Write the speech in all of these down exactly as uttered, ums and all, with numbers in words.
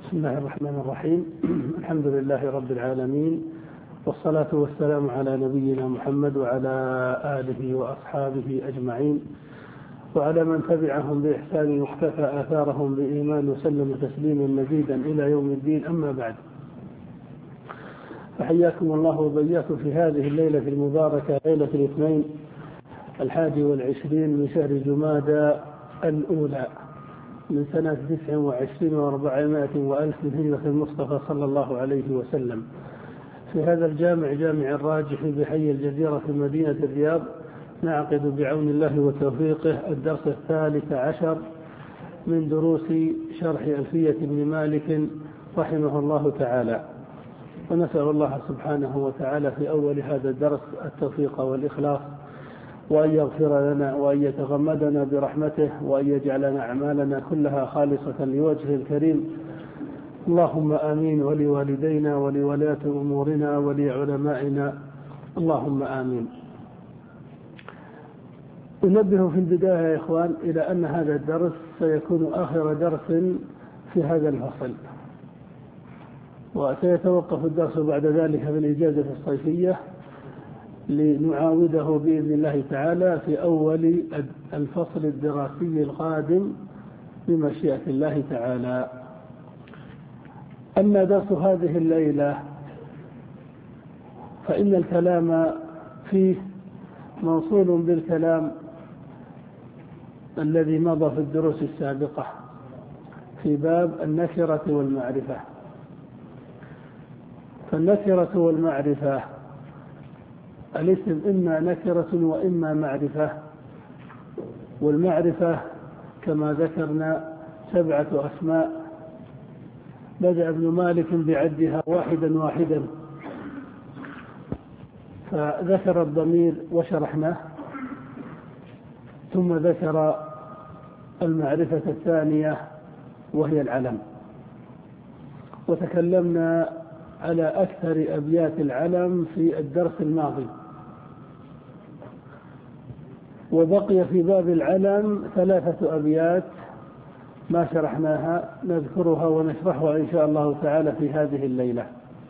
بسم الله الرحمن الرحيم. الحمد لله رب العالمين، والصلاة والسلام على نبينا محمد وعلى آله وأصحابه أجمعين، وعلى من تبعهم بإحسان واقتفى آثارهم بإيمان وسلم تسليما مزيدا إلى يوم الدين. أما بعد، فحياكم الله وبياكم في هذه الليلة المباركة، ليلة الاثنين الحادي والعشرين من شهر جمادى الأولى من سنة تسع وعشرين وأربعمائة وألف من هجرة المصطفى صلى الله عليه وسلم، في هذا الجامع جامع الراجح بحي الجزيرة في مدينة الرياض، نعقد بعون الله وتوفيقه الدرس الثالث عشر من دروس شرح ألفية ابن مالك رحمه الله تعالى. ونسأل الله سبحانه وتعالى في أول هذا الدرس التوفيق والإخلاص، وأن يغفر لنا وأن يتغمدنا برحمته، وأن يجعلنا أعمالنا كلها خالصة لوجهه الكريم. اللهم آمين. ولوالدينا ولولاة أمورنا ولعلمائنا اللهم آمين. أنبه في البداية يا إخوان إلى أن هذا الدرس سيكون آخر درس في هذا الفصل، وسيتوقف الدرس بعد ذلك في الإجازة الصيفية لنعاوده بإذن الله تعالى في أول الفصل الدراسي القادم بمشيئة الله تعالى. أما درس هذه الليلة فإن الكلام فيه موصول بالكلام الذي مضى في الدروس السابقة في باب النكرة والمعرفة. فالنكرة والمعرفة الاسم إما نكرة وإما معرفة، والمعرفة كما ذكرنا سبعة أسماء، بدأ ابن مالك بعدها واحدا واحدا، فذكر الضمير وشرحناه، ثم ذكر المعرفة الثانية وهي العلم، وتكلمنا على أكثر أبيات العلم في الدرس الماضي، وبقي في باب العلم ثلاثة أبيات ما شرحناها نذكرها ونشرحها إن شاء الله تعالى في هذه الليلة.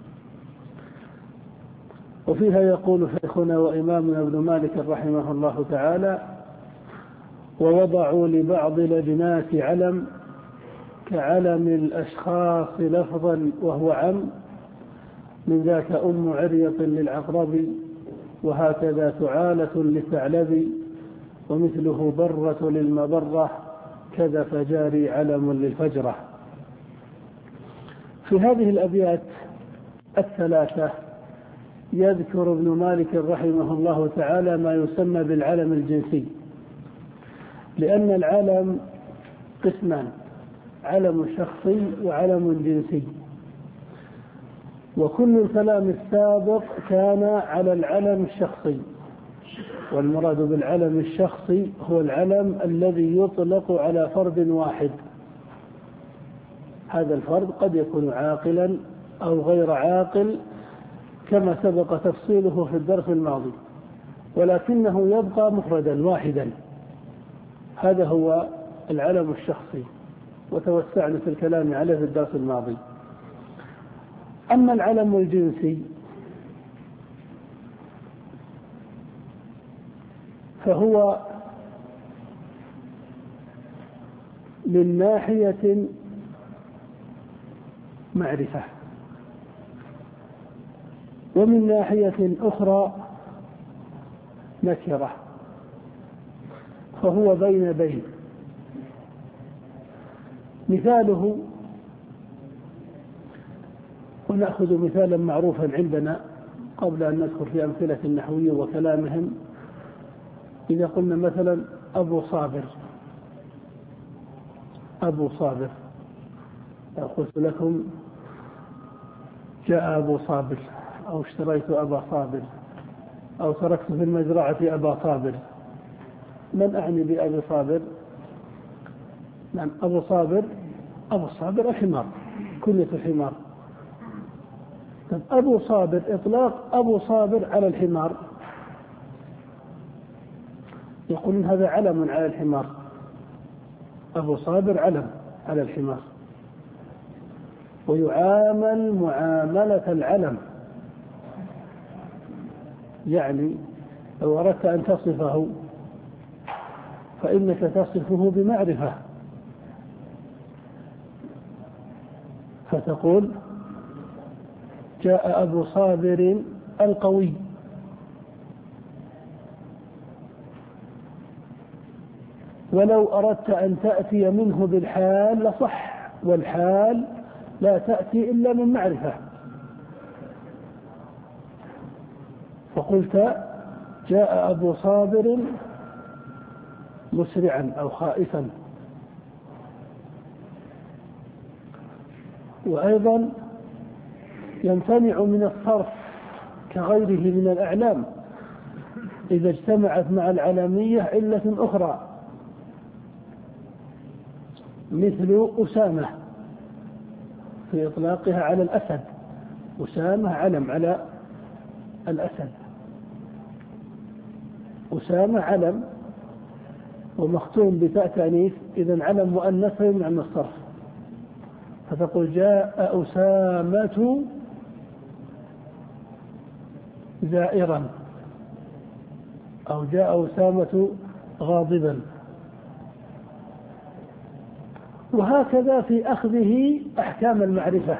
وفيها يقول شيخنا وإمامنا ابن مالك رحمه الله تعالى: ووضعوا لبعض الأجناس علم كعلم الأشخاص لفظا وهو عم، من ذاك أم عريط للعقرب وهكذا ثعالة للثعلب، ومثله برة للمبرة كذا فجاري علم للفجرة. في هذه الأبيات الثلاثة يذكر ابن مالك رحمه الله تعالى ما يسمى بالعلم الجنسي، لأن العلم قسمان: علم شخصي وعلم جنسي. وكل الكلام السابق كان على العلم الشخصي، والمراد بالعلم الشخصي هو العلم الذي يطلق على فرد واحد. هذا الفرد قد يكون عاقلا أو غير عاقل كما سبق تفصيله في الدرس الماضي، ولكنه يبقى مفردا واحدا. هذا هو العلم الشخصي، وتوسعنا في الكلام عليه في الدرس الماضي. أما العلم الجنسي فهو من ناحية معرفة، ومن ناحية أخرى نكرة، فهو بين بين. مثاله، ونأخذ مثالا معروفا عندنا قبل أن ندخل في أمثلة النحوية وكلامهم. إذا قلنا مثلا أبو صابر، أبو صابر، لو قلت لكم جاء أبو صابر، أو اشتريت أبا صابر، أو تركت في المزرعة أبا صابر، من أعني بأبي صابر؟ نعم، أبو صابر، أبو صابر الحمار، كنية الحمار. طب أبو صابر، إطلاق أبو صابر على الحمار، يقولون هذا علم على الحمار، أبو صابر علم على الحمار. ويعامل معاملة العلم. يعني لو أردت أن تصفه فإنك تصفه بمعرفة، فتقول جاء أبو صابر القوي، ولو أردت أن تأتي منه بالحال لصح، والحال لا تأتي إلا من معرفة، فقلت جاء أبو صابر مسرعا أو خائفا. وأيضا يمتنع من الصرف كغيره من الأعلام إذا اجتمعت مع العلمية علة أخرى، مثل أسامة في إطلاقها على الأسد. أسامة علم على الأسد، أسامة علم ومختوم بتاء تأنيث، إذن علم مؤنث يمنع من الصرف، فتقول جاء أسامة زائرا، أو جاء أسامة غاضبا. وهكذا في أخذه أحكام المعرفة.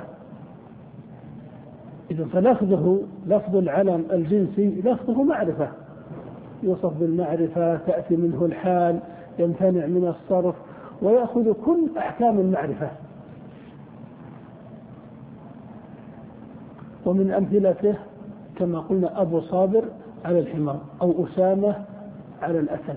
إذن فلفظه لفظ العلم الجنسي لفظه معرفة، يوصف بالمعرفة، تأتي منه الحال، يمتنع من الصرف، ويأخذ كل أحكام المعرفة. ومن أمثلته كما قلنا أبو صابر على الحمار، أو أسامة على الأسد،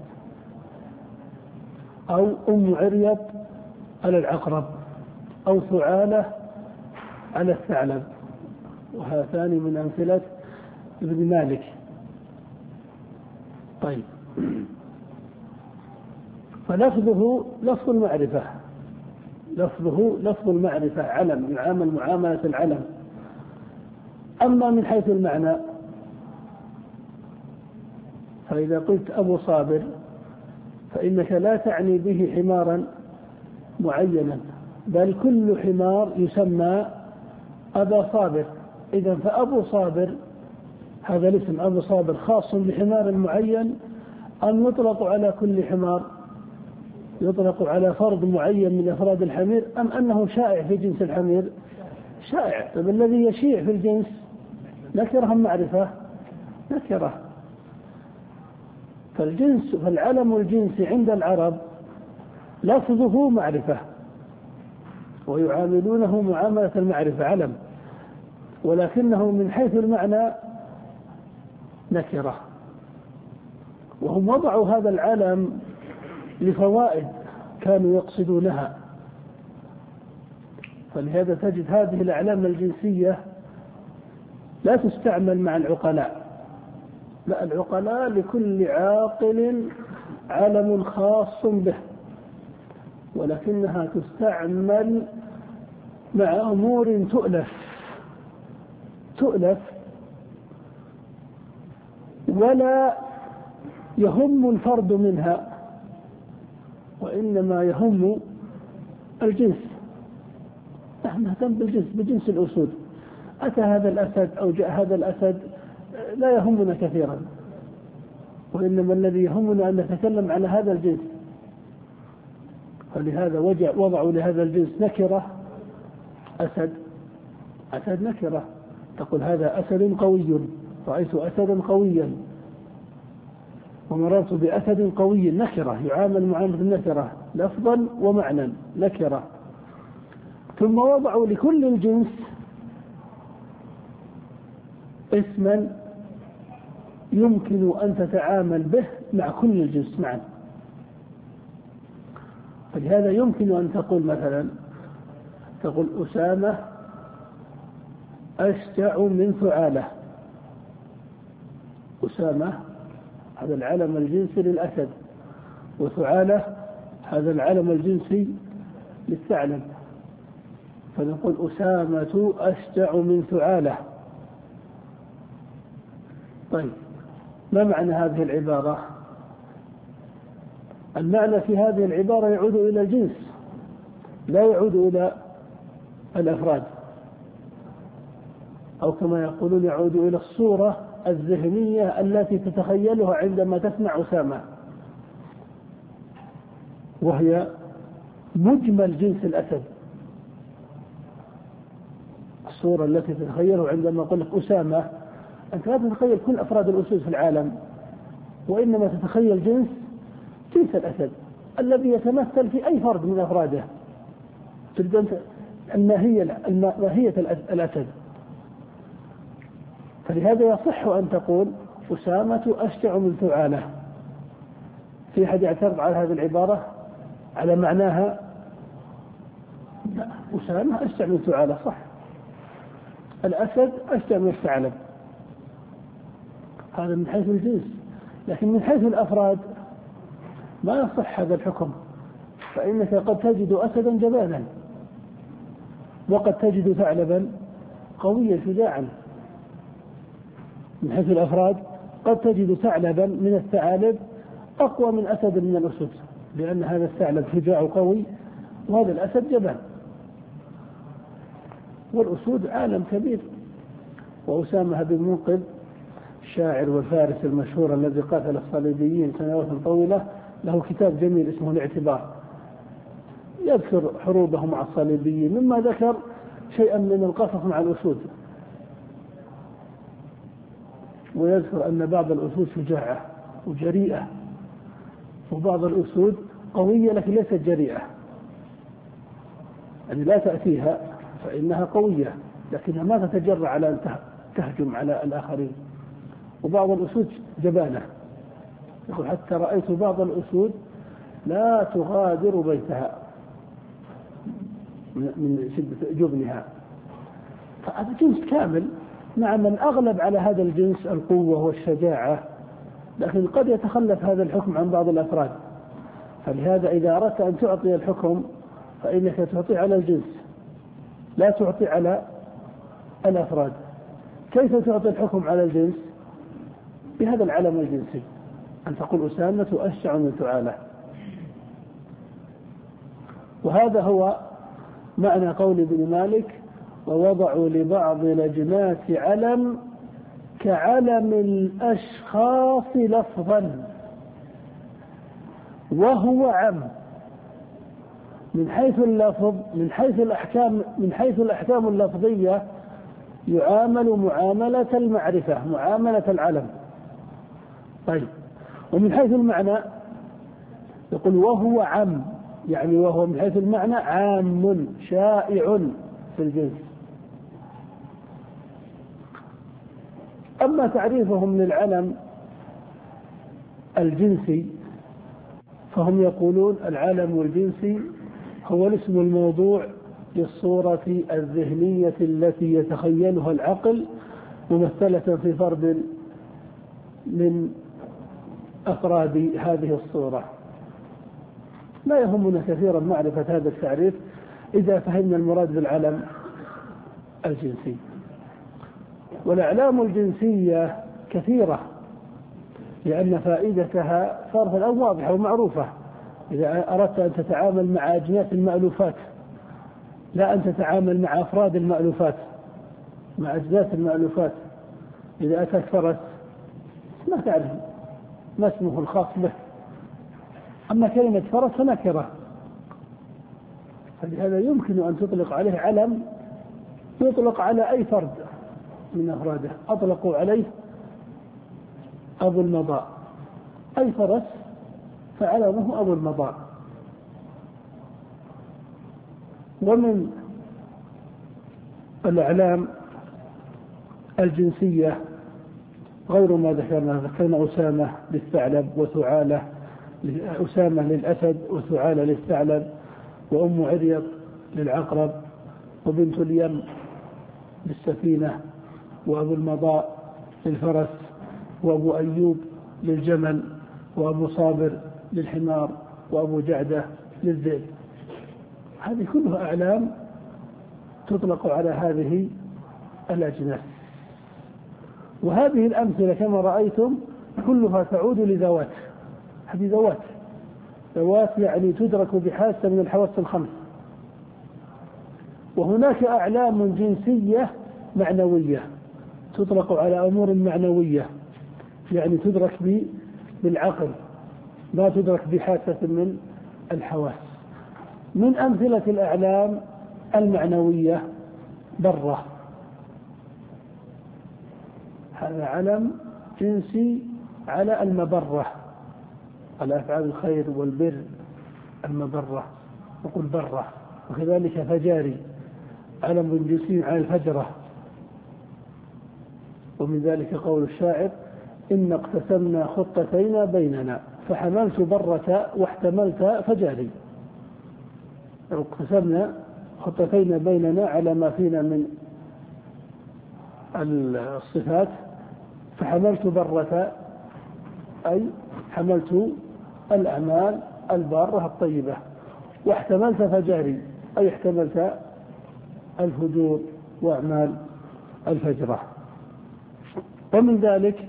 أو أم عريض على العقرب، أو ثعالة على الثعلب، وهاتان من أمثلة ابن مالك. طيب، فلفظه لفظ المعرفة، لفظه لفظ المعرفة، علم يعامل معاملة العلم. أما من حيث المعنى فإذا قلت أبو صابر فإنك لا تعني به حمارا معينا، بل كل حمار يسمى أبا صابر. إذن فأبو صابر هذا الاسم أبو صابر خاص بحمار معين، أم يطلق على كل حمار، يطلق على فرد معين من أفراد الحمير، أم أنه شائع في جنس الحمير؟ شائع. طيب الذي يشيع في الجنس نكره معرفة؟ نكره. فالجنس فالعلم الجنسي عند العرب لفظه معرفة، ويعاملونه معاملة المعرفة علم، ولكنه من حيث المعنى نكرة. وهم وضعوا هذا العلم لفوائد كانوا يقصدونها، فلهذا تجد هذه الأعلام الجنسية لا تستعمل مع العقلاء، لا، العقلاء لكل عاقل علم خاص به، ولكنها تستعمل مع أمور تؤلف تؤلف ولا يهم الفرد منها، وإنما يهم الجنس. نحن نهتم بالجنس، بجنس الأسود، أتى هذا الأسد أو جاء هذا الأسد لا يهمنا كثيرا، وإنما الذي يهمنا أن نتكلم على هذا الجنس. فلهذا وضعوا لهذا الجنس نكرة، أسد، أسد نكرة، تقول هذا أسد قوي، رأيت أسدا قويا، ومررت بأسد قوي، نكرة، يعامل معاملة النكرة لفظا ومعنى، نكرة. ثم وضعوا لكل الجنس اسما يمكن أن تتعامل به مع كل الجنس معا. فلهذا يمكن أن تقول مثلا، تقول أسامة أشجع من ثعالة. أسامة هذا العلم الجنسي للأسد، وثعالة هذا العلم الجنسي للثعلب، فنقول أسامة أشجع من ثعالة. طيب، ما معنى هذه العبارة؟ المعنى في هذه العبارة يعود إلى الجنس، لا يعود إلى الأفراد. أو كما يقولون يعود إلى الصورة الذهنية التي تتخيلها عندما تسمع أسامة، وهي مجمل جنس الأسد. الصورة التي تتخيلها عندما أقول لك أسامة، أنت لا تتخيل كل أفراد الأسود في العالم، وإنما تتخيل جنس جنس الأسد الذي يتمثل في أي فرد من أفراده. تريد الماهية ماهية الأسد. فلهذا يصح أن تقول أسامة أشجع من ثعالة. في أحد يعترض على هذه العبارة على معناها؟ لا، أسامة أشجع من ثعالة صح، الأسد أشجع من الثعلب، هذا من حيث الجنس. لكن من حيث الأفراد ما يصح هذا الحكم، فإنك قد تجد أسدا جبانا، وقد تجد ثعلبا قويا شجاعا. من حيث الأفراد قد تجد ثعلبا من الثعالب أقوى من أسد من الأسد، لأن هذا الثعلب شجاع قوي وهذا الأسد جبان. والأسود عالم كبير. وأسامة بن منقذ الشاعر والفارس المشهور الذي قاتل الصليبيين سنوات طويلة له كتاب جميل اسمه الاعتبار، يذكر حروبه مع الصليبيين، مما ذكر شيئا من القصص مع الأسود، ويذكر أن بعض الأسود شجاعة وجريئة، وبعض الأسود قوية لكن ليست جريئة، يعني لا تأتيها فإنها قوية لكنها ما تتجرأ على أن تهجم على الآخرين. وبعض الأسود جبانة، يقول حتى رأيت بعض الأسود لا تغادر بيتها من شدة جبنها. فهذا جنس كامل. نعم، الأغلب على هذا الجنس القوة والشجاعة، لكن قد يتخلف هذا الحكم عن بعض الأفراد. فلهذا إذا أردت أن تعطي الحكم فإنك تعطي على الجنس لا تعطي على الأفراد. كيف تعطي الحكم على الجنس؟ بهذا العلم الجنسي، أن تقول أسامة أشجع من ثعالة. وهذا هو معنى قول ابن مالك: ووضعوا لبعض الأجناس علم كعلم الأشخاص لفظا وهو عم. من حيث اللفظ، من حيث الأحكام، من حيث الأحكام اللفظية يعامل معاملة المعرفة، معاملة العلم. طيب، ومن حيث المعنى يقول وهو عم، يعني وهو من حيث المعنى عام شائع في الجنس. أما تعريفهم للعلم الجنسي فهم يقولون العلم الجنسي هو الاسم الموضوع للصورة الذهنية التي يتخيلها العقل ممثلة في فرد من أفراد هذه الصورة. لا يهمنا كثيرا معرفة هذا التعريف إذا فهمنا المراد بالعلم الجنسي. والأعلام الجنسية كثيرة لأن فائدتها صارت الآن واضحة ومعروفة. إذا أردت أن تتعامل مع أجناس المألوفات لا أن تتعامل مع أفراد المألوفات، مع أجناس المألوفات. إذا أتاك فرس ما تعرف ما اسمه الخاص به، أما كلمة فرس فنكرة، فلهذا يمكن أن تطلق عليه علم يطلق على أي فرد من أفراده. أطلقوا عليه أبو المضاء، أي فرس فعلمه أبو المضاء. ومن الأعلام الجنسية غير ما ذكرنا، ذكرنا أسامة للثعلب وثعالة، أسامة للأسد وثعالة للثعلب، وأم عريض للعقرب، وبنت اليم للسفينة، وأبو المضاء للفرس، وأبو أيوب للجمل، وأبو صابر للحمار، وأبو جعدة للذئب. هذه كلها أعلام تطلق على هذه الأجناس. وهذه الأمثلة كما رأيتم كلها تعود لذوات، هذه ذوات ذوات يعني تدرك بحاسة من الحواس الخمس. وهناك أعلام جنسية معنوية، تطلق على أمور معنوية، يعني تدرك بالعقل، لا تدرك بحاسة من الحواس. من أمثلة الأعلام المعنوية برة، هذا علم جنسي على المبرة، على أفعال الخير والبر، المبرة نقول برة. وكذلك فجاري علم جنسي على الفجرة. ومن ذلك قول الشاعر: إن اقتسمنا خطتين بيننا فحملت برة واحتملت فجاري. اقتسمنا خطتين بيننا على ما فينا من الصفات، فحملت برة أي حملت الأعمال البارة الطيبة، واحتملت فجاري أي احتملت الفجور وأعمال الفجرة. ومن ذلك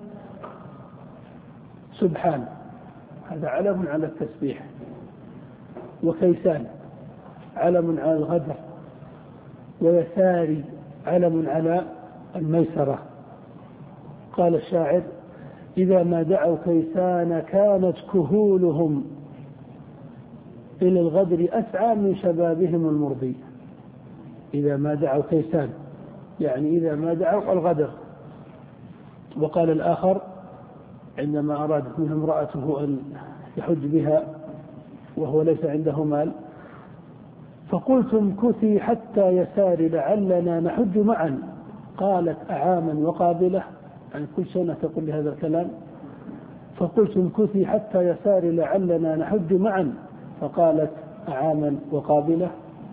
سبحان، هذا علم على التسبيح. وكيسان علم على الغدر. ويساري علم على الميسرة. قال الشاعر: إذا ما دعوا كيسان كانت كهولهم إلى الغدر أسعى من شبابهم المرضي. إذا ما دعوا كيسان يعني إذا ما دعوا الغدر. وقال الآخر عندما أرادت منه امرأته أن يحج بها وهو ليس عنده مال: فقلت امكثي حتى يسار لعلنا نحج معا. قالت: أعاما وقابلة، يعني كل سنة تقول لي هذا الكلام. فقلت امكثي حتى يسار لعلنا نحج معا. فقالت: أعاما وقابلة.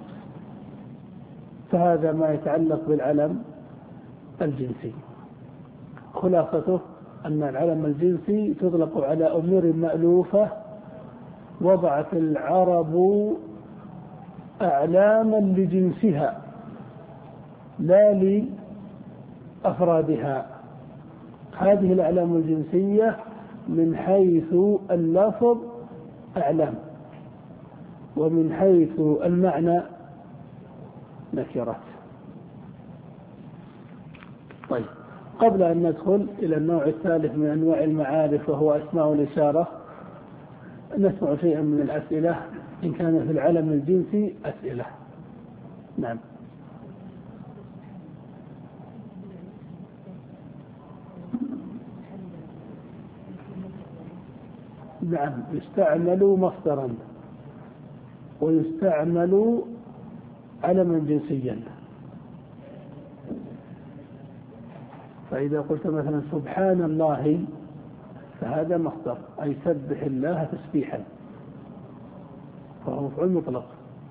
فهذا ما يتعلق بالعلم الجنسي. خلاصته أن العلم الجنسي تطلق على أمور مألوفة وضعت العرب أعلاما لجنسها لا لأفرادها. هذه الأعلام الجنسية من حيث اللفظ أعلام، ومن حيث المعنى نكرات. طيب، قبل أن ندخل إلى النوع الثالث من أنواع المعارف وهو أسماء الإشارة، نسمع شيئا من الأسئلة إن كان في العلم الجنسي أسئلة. نعم. نعم، يستعمل مصدرا ويستعمل علما جنسيا. فإذا قلت مثلا سبحان الله فهذا مصدر، أي سبح الله تسبيحا، فهو مفعول مطلق.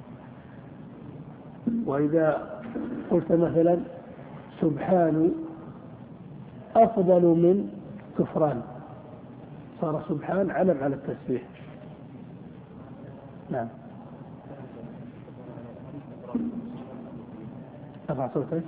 وإذا قلت مثلا سبحان أفضل من كفران، صار سبحان علم على التسبيح. نعم. ارفع صوتك.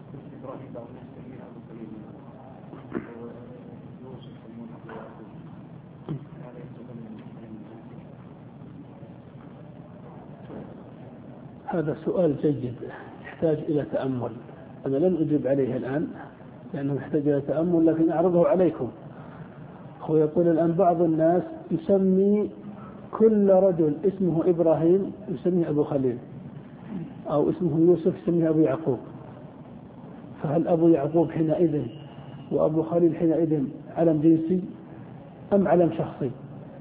هذا سؤال جيد يحتاج إلى تأمل. أنا لن أجيب عليه الآن لأنه يحتاج إلى تأمل، لكن أعرضه عليكم. هو يقول الآن بعض الناس يسمي كل رجل اسمه إبراهيم يسميه أبو خليل، أو اسمه يوسف يسميه أبو يعقوب. فهل أبو يعقوب حينئذ وأبو خليل حينئذ علم جنسي أم علم شخصي؟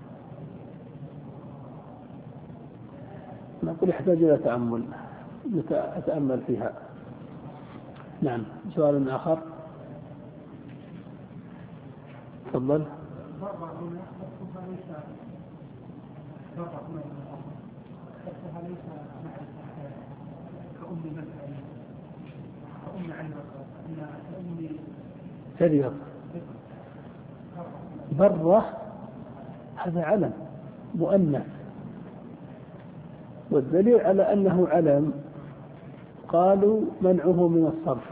نقول يحتاج إلى تأمل، نتأمل فيها. نعم. سؤال آخر، تفضل. سرير برة هذا علم مؤنث، والدليل على أنه علم قالوا منعه من الصرف،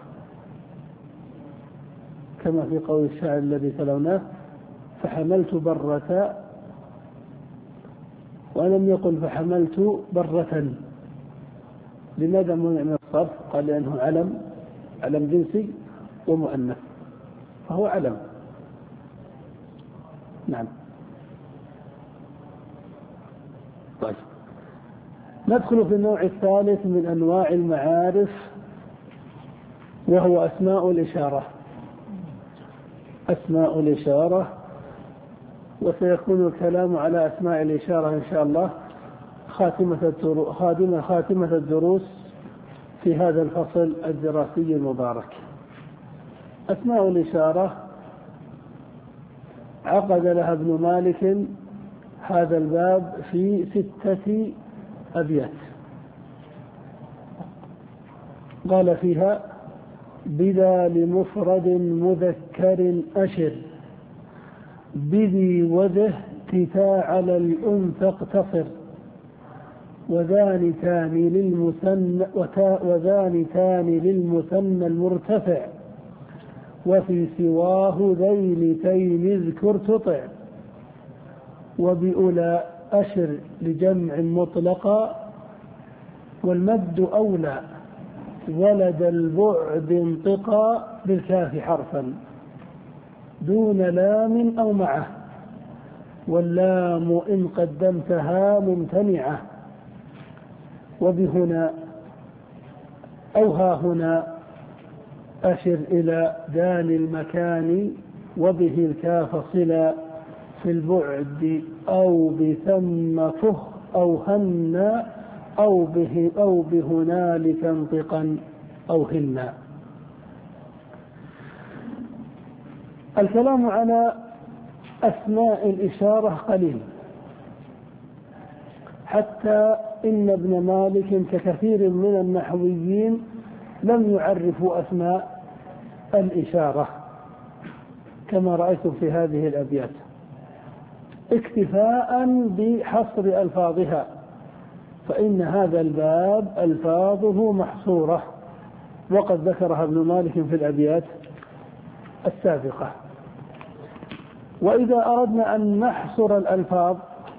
كما في قول الشاعر الذي تلوناه: فحملت برة، ولم يقل فحملت برة. لماذا منع من الصرف؟ قال لأنه علم علم جنسي ومؤنث فهو علم. نعم. طيب ندخل في النوع الثالث من أنواع المعارف وهو أسماء الإشارة. أسماء الإشارة، وسيكون الكلام على أسماء الإشارة إن شاء الله خاتمة خاتمة خاتمة الدروس في هذا الفصل الدراسي المبارك. أسماء الإشارة عقد لها ابن مالك هذا الباب في ستة أبيات. قال فيها: بذا لمفرد مذكر أشر، بذي وذه تتا على الأنثى اقتصر، وذان تاني للمثنى وذان تاني للمثنى المرتفع، وفي سواه ذيلتين اذكر تطع، وبأولى أشر لجمع مطلقا، والمد أولى ولد البعد انطقا بالكاف حرفا دون لام أو معه، واللام إن قدمتها ممتنعة، وبهنا أو ها هنا أشر إلى دان المكان، وبه الكاف صلا في البعد، أو بثم فه أو هنا، أو به أو بهنالك انطقا أو هنا. الكلام على أسماء الإشارة قليل، حتى إن ابن مالك ككثير من النحويين لم يعرفوا أسماء الإشارة كما رأيتم في هذه الأبيات، اكتفاء بحصر ألفاظها، فإن هذا الباب ألفاظه محصورة، وقد ذكرها ابن مالك في الأبيات السابقة. وإذا أردنا أن نحصر الألفاظ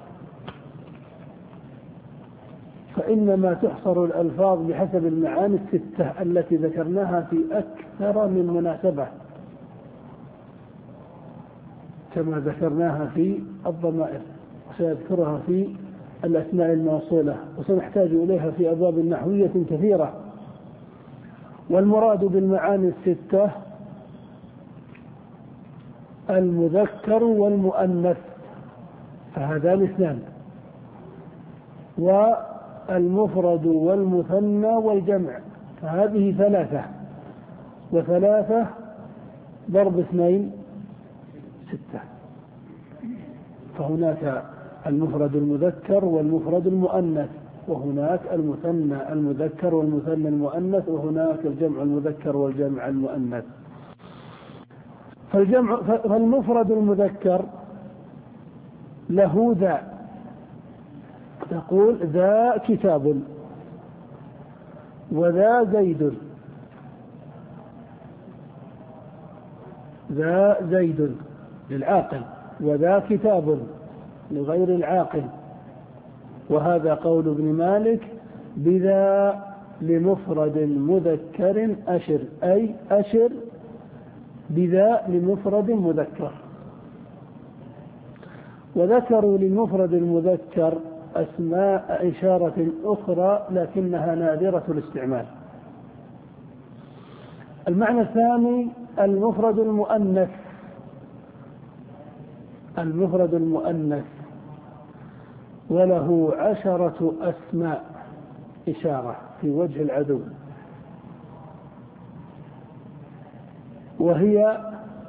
فإنما تحصر الألفاظ بحسب المعاني الستة التي ذكرناها في أكثر من مناسبة، كما ذكرناها في الضمائر، وسيذكرها في الأسماء الموصولة، وسنحتاج إليها في أبواب نحوية كثيرة. والمراد بالمعاني الستة المذكر والمؤنث، فهذان اثنان، والمفرد والمثنى والجمع، فهذه ثلاثة، وثلاثة ضرب اثنين ستة. فهناك المفرد المذكر والمفرد المؤنث، وهناك المثنى المذكر والمثنى المؤنث، وهناك الجمع المذكر والجمع المؤنث. فالجمع فالمفرد المذكر له ذا، تقول ذا كتاب، وذا زيد، ذا زيد للعاقل، وذا كتاب لغير العاقل. وهذا قول ابن مالك: بذا لمفرد مذكر أشر، أي أشر بذا لمفرد مذكر. وذكروا للمفرد المذكر أسماء إشارة أخرى لكنها نادرة الاستعمال. المعنى الثاني المفرد المؤنث. المفرد المؤنث وله عشرة أسماء إشارة في وجه العدو، وهي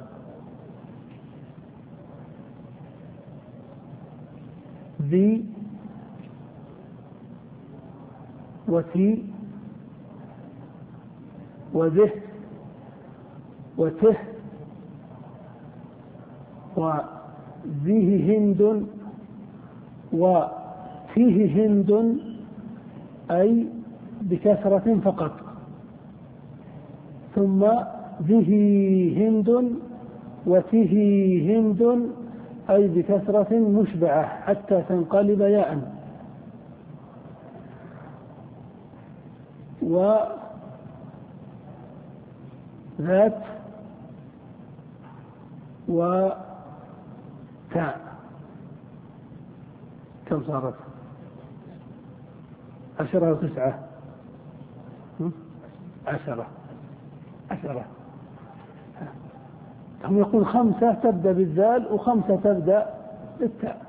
ذي وتي وذه وته وذيه هند وفيه هند، أي بكثرة فقط، ثم ذه هند وته هند، أي بكثرة مشبعة حتى تنقلب ياء. ذات وتاء. كم صارت؟ عشرة وتسعة؟ عشرة عشرة هم يقول خمسة تبدأ بالذال وخمسة تبدأ بالتاء.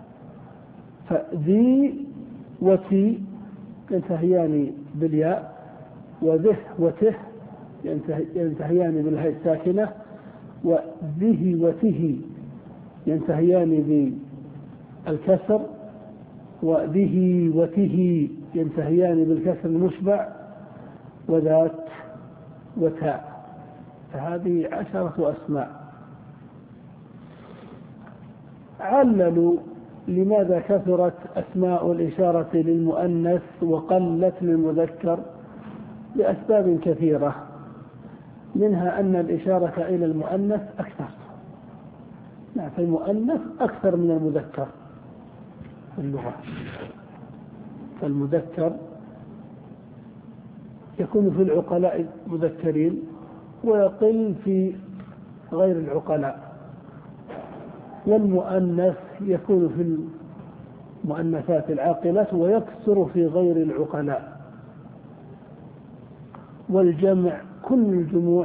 فذي وتي ينتهيان بالياء، وذه وته ينتهيان بالهاء الساكنة، وذه وته ينتهيان بالكسر، وذه وته ينتهيان بالكسر المشبع، وذات وتاء. فهذه عشرة أسماء. عللوا لماذا كثرت أسماء الإشارة للمؤنث وقلت للمذكر لأسباب كثيرة، منها أن الإشارة إلى المؤنث أكثر، يعني في المؤنث أكثر من المذكر في اللغة. فالمذكر يكون في العقلاء مذكرين ويقل في غير العقلاء، والمؤنث يكون في المؤنثات العاقلات ويكثر في غير العقلاء. والجمع كل الجموع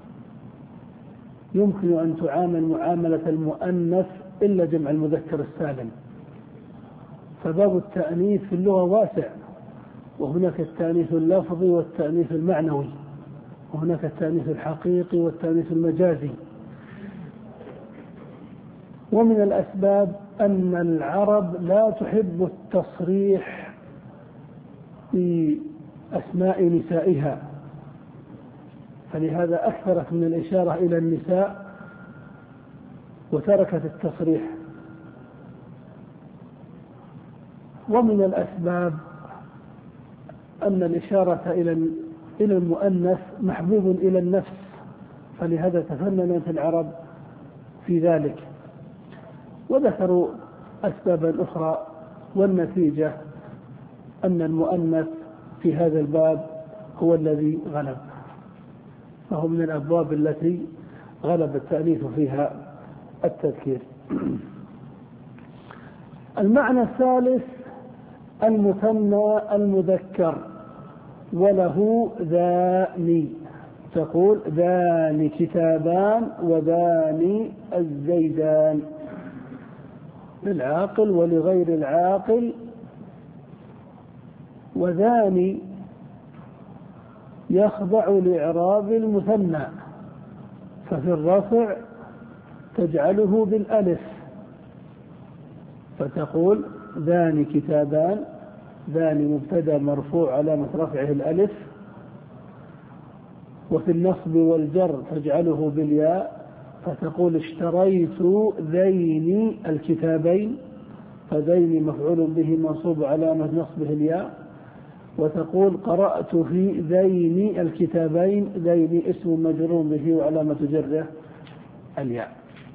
يمكن أن تعامل معاملة المؤنث إلا جمع المذكر السالم. فباب التأنيث في اللغة واسع، وهناك التأنيث اللفظي والتأنيث المعنوي، وهناك التأنيث الحقيقي والتأنيث المجازي. ومن الأسباب أن العرب لا تحب التصريح بأسماء نسائها، فلهذا أكثرت من الإشارة إلى النساء وتركت التصريح. ومن الأسباب أن الإشارة إلى إلى المؤنث محبوب إلى النفس، فلهذا تفننت العرب في ذلك. وذكروا أسبابا أخرى، والنتيجة أن المؤنث في هذا الباب هو الذي غلب، فهو من الأبواب التي غلب التأنيث فيها التذكير. المعنى الثالث المثنى المذكر، وله ذاني. تقول ذاني كتابان وذاني الزيدان، للعاقل ولغير العاقل. وذاني يخضع لإعراب المثنى، ففي الرفع تجعله بالألف، فتقول ذاني كتابان، ذاني مبتدأ مرفوع علامة رفعه الألف. وفي النصب والجر تجعله بالياء، فتقول اشتريت ذين الكتابين، فذين مفعول به منصوب علامة نصبه الياء. وتقول قرأت في ذين الكتابين، ذين اسم مجرور به وعلامة جره الياء.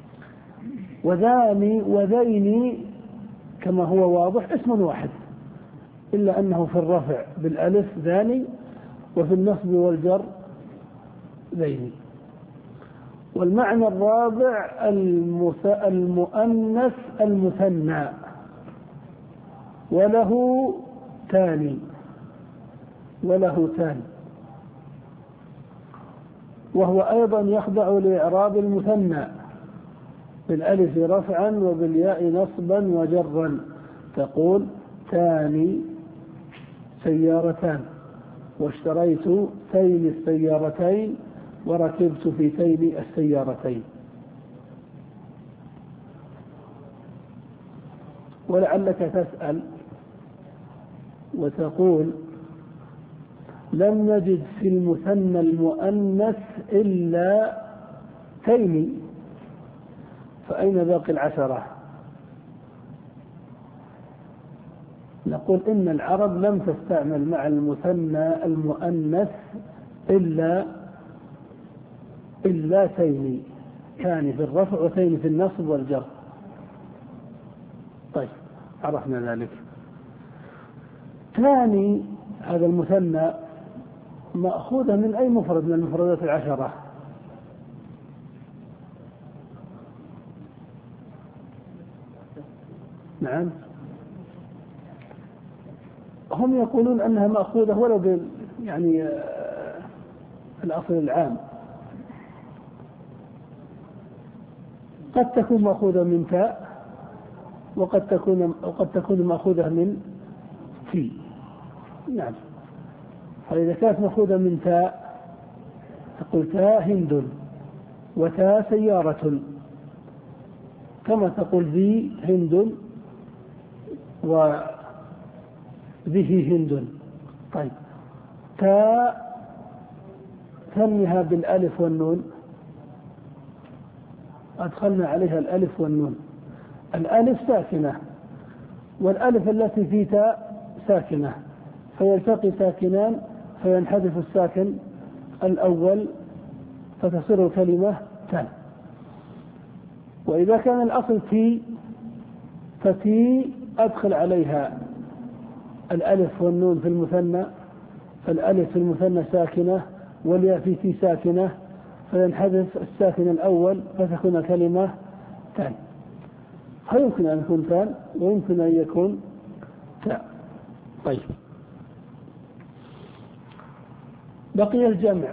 وذاني وذين كما هو واضح اسم واحد، إلا أنه في الرفع بالألف ذاني، وفي النصب والجر ذين. والمعنى الرابع المؤنث المثنى، وله تاني، وله تاني، وهو أيضا يخضع لإعراب المثنى بالألف رفعا وبالياء نصبا وجرا. تقول تاني سيارتان، واشتريت تين السيارتين، وركبت في تين السيارتين. ولعلك تسأل وتقول لم نجد في المثنى المؤنث إلا تين، فأين باقي العشرة؟ نقول إن العرب لم تستعمل مع المثنى المؤنث إلا إلا تين، تاني في الرفع وتين في النصب والجر. طيب عرفنا ذلك. ثاني هذا المثنى مأخوذة من أي مفرد من المفردات العشرة؟ نعم. هم يقولون أنها مأخوذة ولو بال يعني الأصل العام، قد تكون مأخوذة من تاء وقد تكون وقد تكون مأخوذة من في. نعم. فإذا كانت مأخوذة من تاء تقول تاء هند وتاء سيارة، كما تقول ذي هند وذه هند. طيب تاء ثنيها بالألف والنون، أدخلنا عليها الألف والنون. الألف ساكنة والألف التي في تاء ساكنة، فيلتقي ساكنان فينحذف الساكن الأول فتصير كلمة تاء. وإذا كان الأصل تي فتي أدخل عليها الألف والنون في المثنى، فالألف في المثنى ساكنة والياء في تي ساكنة فينحذف الساكن الأول فتكون كلمة تاء. فيمكن أن يكون تاء ويمكن أن يكون تاء. طيب بقي الجمع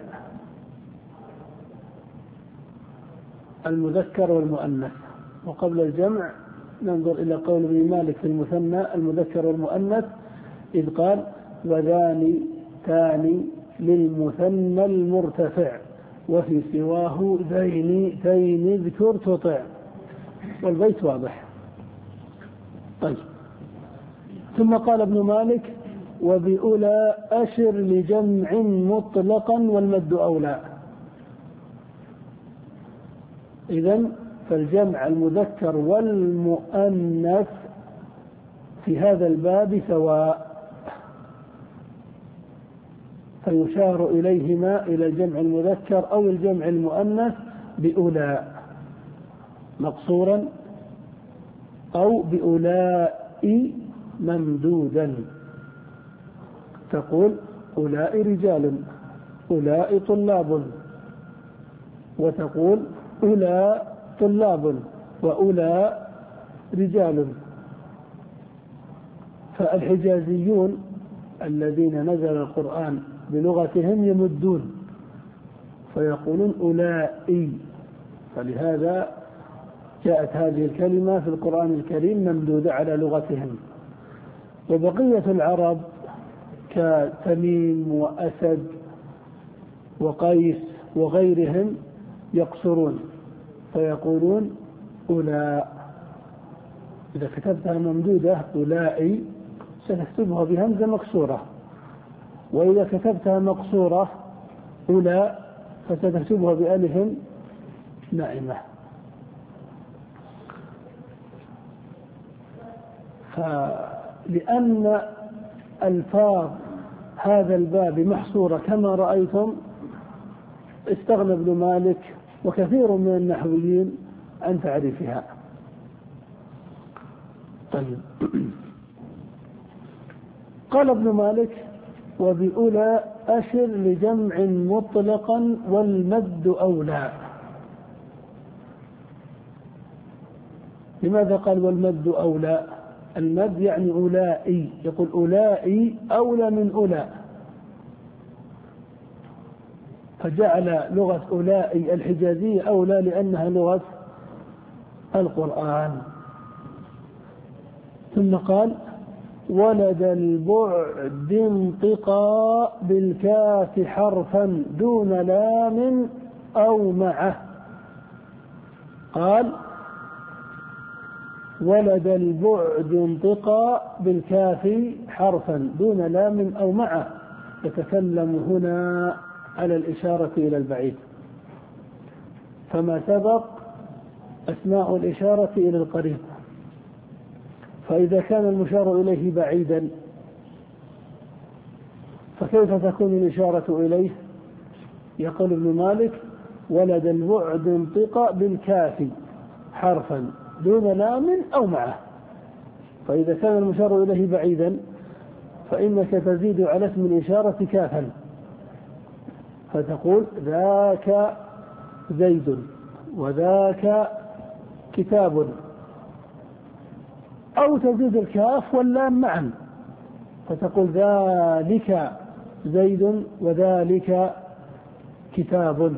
المذكر والمؤنث. وقبل الجمع ننظر إلى قول ابن مالك في المثنى المذكر والمؤنث إذ قال وذان تاني للمثنى المرتفع وفي سواه ذين ذين اذكر تطع. والبيت واضح. طيب ثم قال ابن مالك وبأولى أشر لجمع مطلقا والمد أولى. إذن فالجمع المذكر والمؤنث في هذا الباب سواء، فيشار إليهما إلى الجمع المذكر أو الجمع المؤنث بأولى مقصورا أو بأولاء ممدودا. تقول أولاء رجال، أولاء طلاب، وتقول أولاء طلاب وأولاء رجال. فالحجازيون الذين نزل القرآن بلغتهم يمدون فيقولون أولئي، فلهذا جاءت هذه الكلمة في القرآن الكريم ممدودة على لغتهم. وبقية العرب كتميم وأسد وقيس وغيرهم يقصرون فيقولون أولاء. إذا كتبتها ممدودة أولئي ستكتبها بهمزة مكسورة، وإذا كتبتها مقصورة أولاء فستكتبها بألف ناعمة. فلأن ألفاظ هذا الباب محصورة كما رأيتم استغنى ابن مالك وكثير من النحويين عن تعريفها. طيب قال ابن مالك وبأولى أشر لجمع مطلقا والمد أولى. لماذا قال والمد أولى؟ المد يعني أولئي، يقول أولئي أولى من أولى، فجعل لغة أولئي الحجازية أولى لأنها لغة القرآن. ثم قال ولد البعد انطقا بالكاف حرفا دون لام أو معه. قال ولد البعد انطقا بالكاف حرفا دون لام أو معه. يتكلم هنا على الإشارة إلى البعيد، فما سبق أسماء الإشارة إلى القريب. فإذا كان المشار إليه بعيدا فكيف تكون الإشارة إليه؟ يقول ابن مالك ولد البعد انطق بالكاف حرفا دون لام أو معه. فإذا كان المشار إليه بعيدا فإنك تزيد على اسم الإشارة كافا فتقول ذاك زيد وذاك كتاب. أو تزيد الكاف واللام معا فتقول ذلك زيد وذلك كتاب.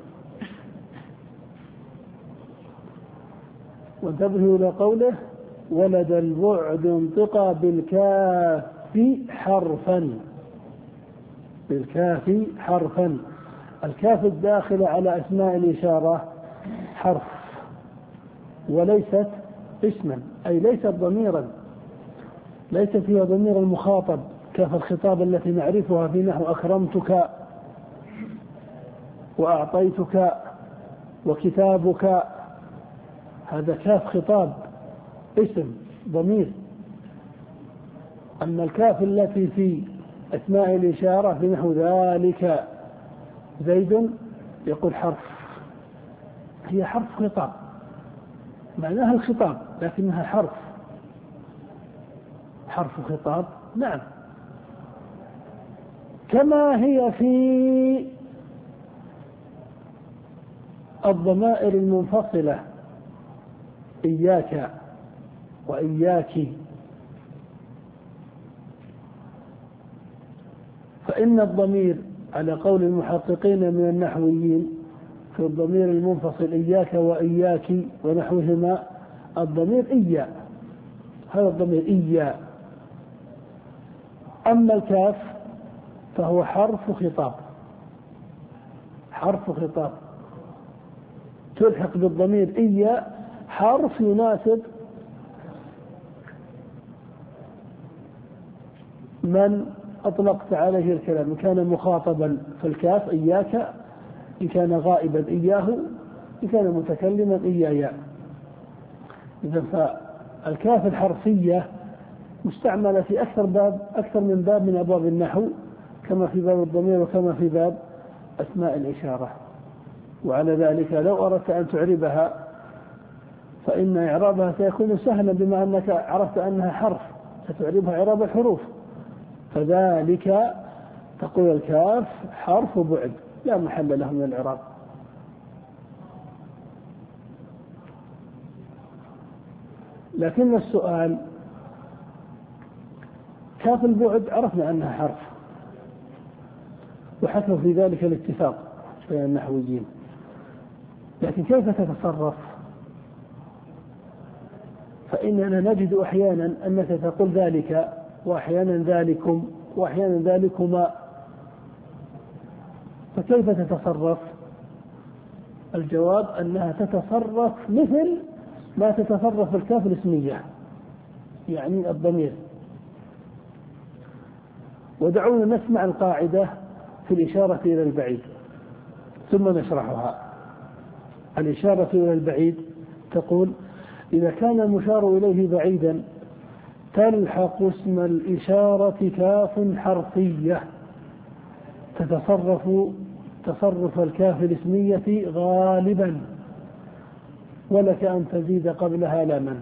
وانتبهوا إلى قوله ولد البعد انطقى بالكاف حرفا، بالكاف حرفا. الكاف الداخلة على أسماء الإشارة حرف وليست اسما، أي ليست ضميرا، ليست فيها ضمير المخاطب كاف الخطاب التي نعرفها في نحو أكرمتك وأعطيتك وكتابك، هذا كاف خطاب اسم ضمير. أما الكاف التي في أسماء الإشارة في نحو ذلك زيد يقول حرف، هي حرف خطاب معناها الخطاب لكنها حرف، حرف خطاب نعم. كما هي في الضمائر المنفصلة إياك وإياك، فإن الضمير على قول المحققين من النحويين في الضمير المنفصل إياك وإياك ونحوهما الضمير إيا، هذا الضمير إيا. أما الكاف فهو حرف خطاب، حرف خطاب تلحق بالضمير إيا حرف يناسب من أطلقت عليه الكلام، إن كان مخاطبا فالكاف إياك، إن كان غائبا إياه، إن كان متكلما إيايا. إذا فالكاف الحرفية مستعملة في أكثر باب، أكثر من باب من أبواب النحو، كما في باب الضمير وكما في باب أسماء الإشارة. وعلى ذلك لو أردت أن تعربها فإن إعرابها سيكون سهلا بما أنك عرفت أنها حرف، ستعربها إعراب الحروف. فذلك تقول الكاف حرف بعد لا محل له من الإعراب. لكن السؤال كاف البعد عرفنا أنها حرف وحكم في ذلك الاتفاق بين النحويين، لكن كيف تتصرف؟ فإننا نجد أحيانا أنك تقول ذلك وأحيانا ذلكم وأحيانا ذلكما، فكيف تتصرف؟ الجواب أنها تتصرف مثل ما تتصرف الكاف الاسمية يعني الضمير. ودعونا نسمع القاعدة في الإشارة إلى البعيد ثم نشرحها. الإشارة إلى البعيد تقول إذا كان المشار إليه بعيدا تلحق اسم الإشارة كاف حرفية تتصرف تصرف الكاف الاسمية غالبا، ولك أن تزيد قبلها لاما.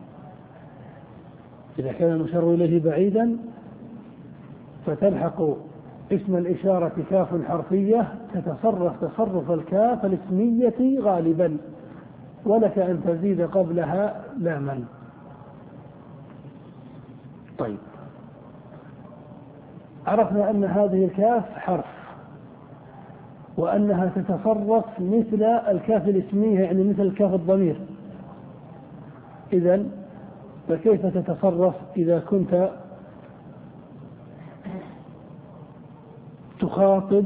إذا كان المشار إليه بعيدا فتلحق اسم الإشارة كاف حرفية تتصرف تصرف الكاف الاسمية غالبا، ولك أن تزيد قبلها لاما. طيب، عرفنا أن هذه الكاف حرف وأنها تتصرف مثل الكاف الاسمية يعني مثل الكاف الضمير. إذن فكيف تتصرف إذا كنت تخاطب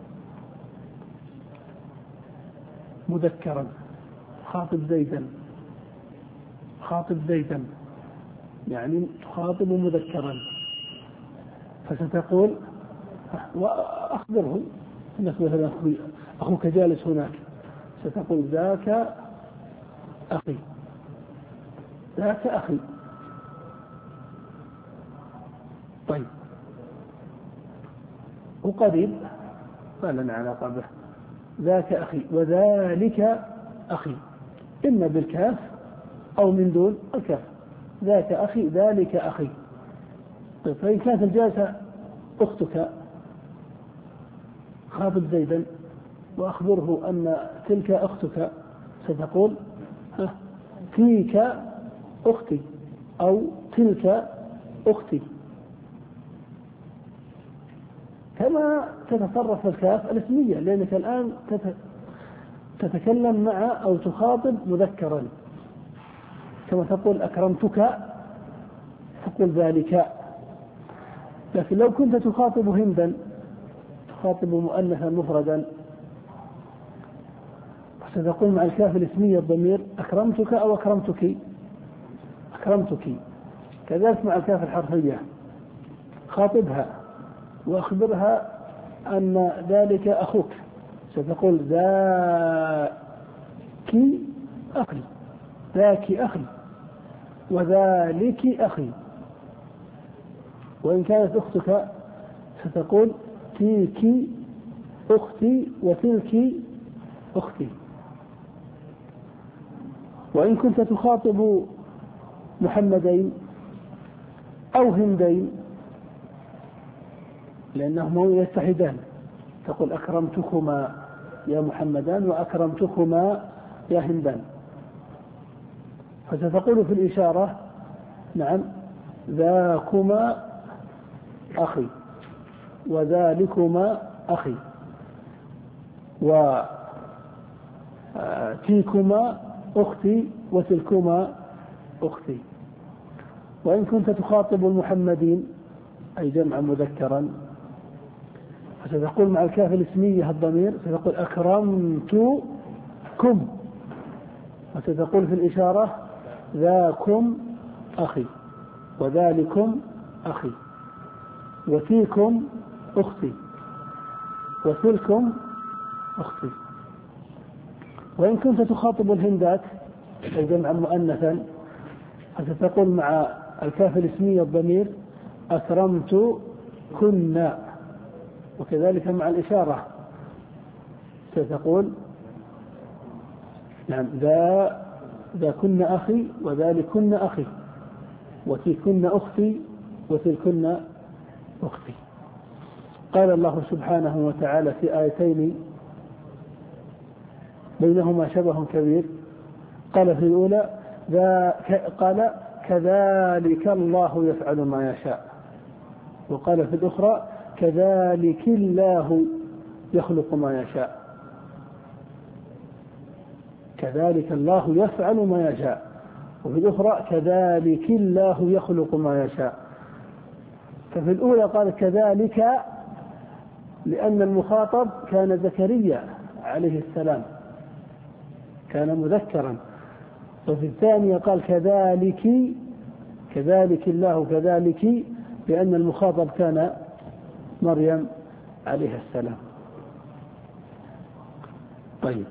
مذكرا، خاطب زيدا، خاطب زيدا يعني تخاطب مذكرا، فستقول وأخبره أنك مثلا أخوك جالس هناك، ستقول ذاك أخي، ذاك أخي. طيب، وقريب ما لنا علاقة به، ذاك أخي وذلك أخي، إما بالكاف أو من دون الكاف، ذاك أخي ذلك أخي. طيب، فإن كانت الجالسة أختك خاطب زيدا وأخبره أن تلك أختك، ستقول فيك أختي أو تلك أختي، كما تتصرف الكاف الاسمية، لأنك الآن تتكلم مع أو تخاطب مذكرا، كما تقول أكرمتك تقول ذلك. لكن لو كنت تخاطب هندا، تخاطب مؤنثا مفردا، ستقول مع الكاف الاسمية الضمير أكرمتك أو أكرمتك، أكرمتك. كذلك مع الكاف الحرفية، خاطبها وأخبرها أن ذلك أخوك، ستقول ذاك أخي، ذاك أخي، وذلك أخي. وإن كانت أختك ستقول تلك أختي وتلك أختي. وإن كنت تخاطب محمدين أو هندين لأنهم يتحدان، تقول أكرمتكما يا محمدان وأكرمتكما يا هندان، فستقول في الإشارة نعم ذاكما أخي وذلكما أخي وتيكما أختي وتلكما أختي. وإن كنت تخاطب المحمدين أي جمع مذكرا فستقول مع الكاف الاسمية الضمير، ستقول أكرمتكم، وستقول في الإشارة ذاكم أخي وذلكم أخي وتيكم أختي وتلكم أختي. وإن كنت تخاطب الهندات أي جمع مؤنثا فستقول مع الكاف الاسمية الضمير أكرمت كنا، وكذلك مع الإشارة ستقول نعم ذا ذا كن أخي وذلكن أخي وتلكن أختي وتلكن أختي. قال الله سبحانه وتعالى في آيتين بينهما شبه كبير، قال في الأولى قال كذلك الله يفعل ما يشاء، وقال في الأخرى كذلك الله يخلق ما يشاء، كذلك الله يفعل ما يشاء، وفي الأخرى كذلك الله يخلق ما يشاء. ففي الأولى قال كذلك لأن المخاطب كان زكريا عليه السلام، كان مذكرا. وفي الثانية قال كذلك كذلك الله كذلك لأن المخاطب كان مريم عليه السلام. طيب،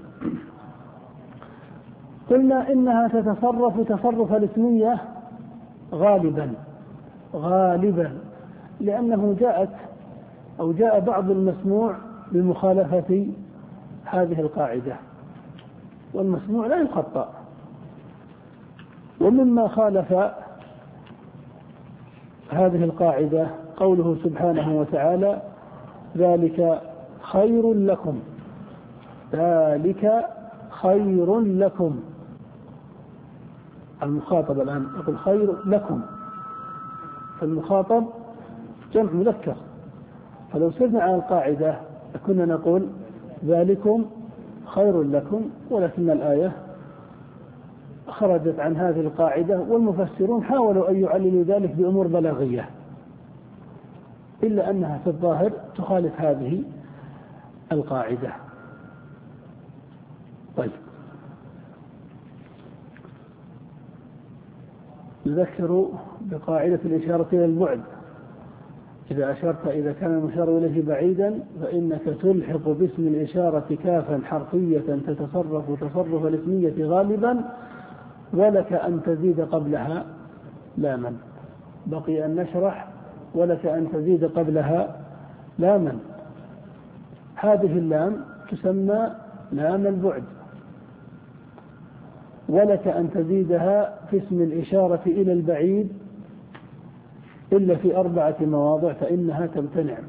قلنا إنها تتصرف تصرف الاسمية غالبا غالبا لأنه جاءت أو جاء بعض المسموع بمخالفة هذه القاعدة، والمسموع لا يخطأ. ومما خالف هذه القاعدة قوله سبحانه وتعالى ذلك خير لكم، ذلك خير لكم. المخاطب الآن يقول خير لكم، فالمخاطب جمع مذكر، فلو سرنا على القاعدة كنا نقول ذلكم خير لكم، ولكن الآية خرجت عن هذه القاعدة، والمفسرون حاولوا أن يعللوا ذلك بأمور بلاغية، إلا أنها في الظاهر تخالف هذه القاعدة. طيب، نذكر بقاعدة الإشارة إلى البعد. إذا أشرت إذا كان المشار إليه بعيدا فإنك تلحق باسم الإشارة كافا حرفية تتصرف تصرف الاسمية غالبا، ولك أن تزيد قبلها لاما. بقي أن نشرح ولك أن تزيد قبلها لاما. هذه اللام تسمى لام البعد، ولك أن تزيدها في اسم الإشارة إلى البعيد إلا في أربعة مواضع فإنها تمتنع.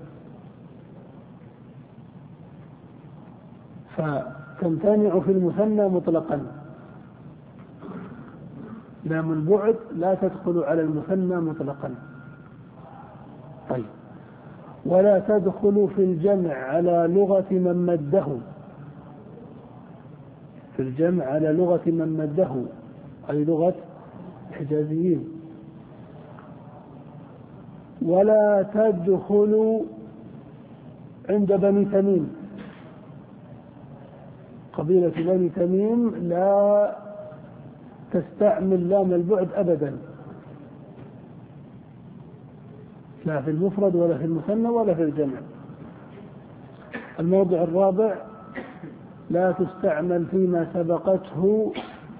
فتمتنع في المثنى مطلقا لام البعد لا تدخل على المثنى مطلقا. طيب، ولا تدخل في الجمع على لغة من مده، في الجمع على لغة من مده أي لغة الحجازيين. ولا تدخل عند بني تميم، قبيلة بني تميم لا تستعمل لام البعد أبدا، لا في المفرد ولا في المثنى ولا في الجمع. الموضع الرابع: لا تستعمل فيما سبقته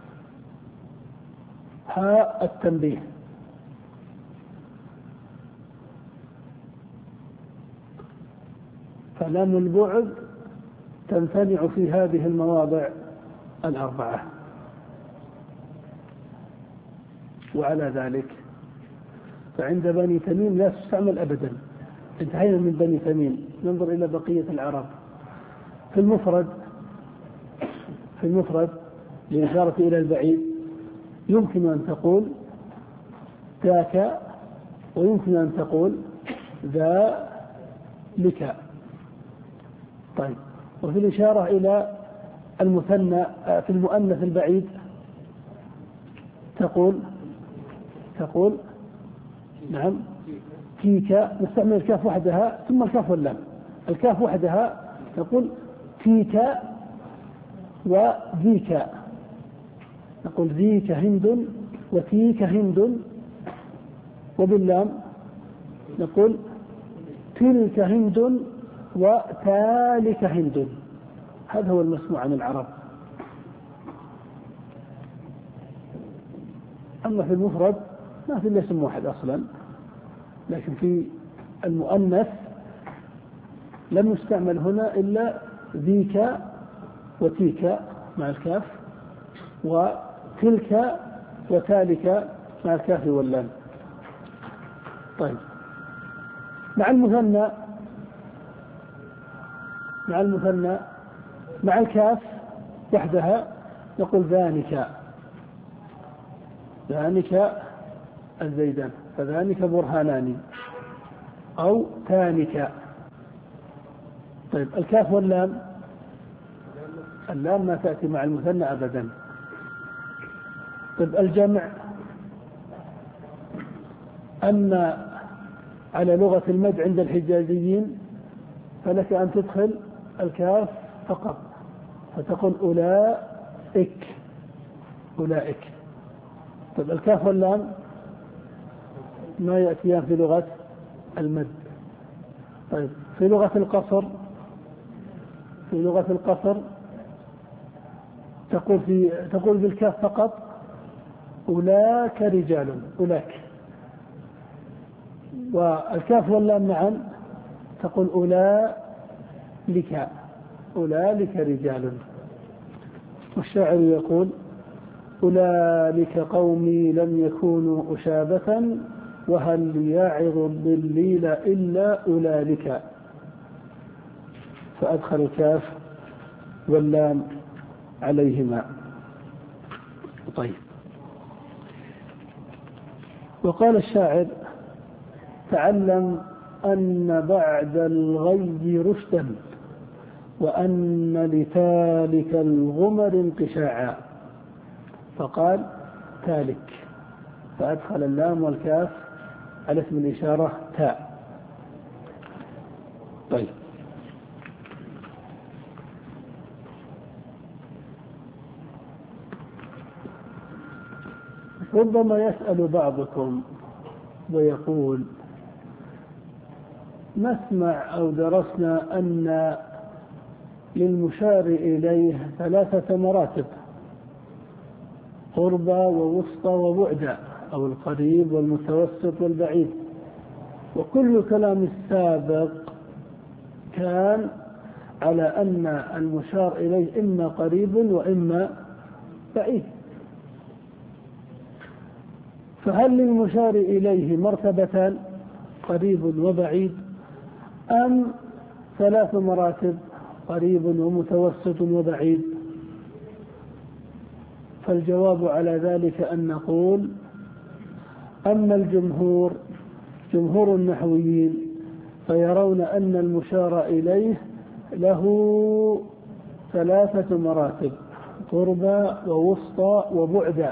هاء التنبيه. فلام البعد تمتنع في هذه المواضع الأربعة. وعلى ذلك فعند بني تميم لا تستعمل أبدا. انتهينا من بني تميم، ننظر إلى بقية العرب. في المفرد في المفرد لإشارة إلى البعيد يمكن أن تقول ذاك، ويمكن أن تقول ذا لك. طيب، وفي الإشارة إلى المثنى في المؤنث البعيد تقول تقول نعم كيك، نستعمل الكاف وحدها ثم الكاف واللام. الكاف وحدها تقول كيك وذيك، نقول ذيك هند وتيك هند. وباللام نقول تلك هند وتالك هند. هذا هو المسموع عن العرب. أما في المفرد ما في إلا اسم واحد أصلا، لكن في المؤنث لم يستعمل هنا إلا ذيك وتيك مع الكاف، وتلك وتالك مع الكاف واللام. طيب، مع المثنى مع المثنى مع الكاف وحدها نقول ذانك ذانك الزيدان، فذانك برهانان، أو تانك. طيب، الكاف واللام، اللام ما تأتي مع المثنى أبدا. طيب، الجمع أما على لغة المد عند الحجازيين فلك أن تدخل الكاف فقط فتقول أولئك أولئك. طيب، الكاف واللام ما يأتيان في لغة المد. طيب، في لغة القصر في لغة القصر تقول في تقول بالكاف فقط أولاك رجال أولاك، والكاف واللام معا تقول أولئك أولئك رجال. والشاعر يقول أولئك قومي لم يكونوا أشابة، وهل يعظ الضليل إلا أولئك. فأدخل الكاف واللام عليهما. طيب، وقال الشاعر تعلم أن بعد الغي رشدا، وأن لتالك الغمر انقشاعا. فقال تالك، فأدخل اللام والكاف على اسم الإشارة تاء. طيب، ربما يسأل بعضكم ويقول نسمع أو درسنا أن للمشار إليه ثلاثة مراتب: قربى ووسطى وبعدى، أو القريب والمتوسط والبعيد. وكل كلام السابق كان على أن المشار إليه إما قريب وإما بعيد. فهل للمشار إليه مرتبتان قريب وبعيد، أم ثلاث مراتب قريب ومتوسط وبعيد؟ فالجواب على ذلك أن نقول: أما الجمهور جمهور النحويين فيرون أن المشار إليه له ثلاثة مراتب: قربى ووسطى وبعدا.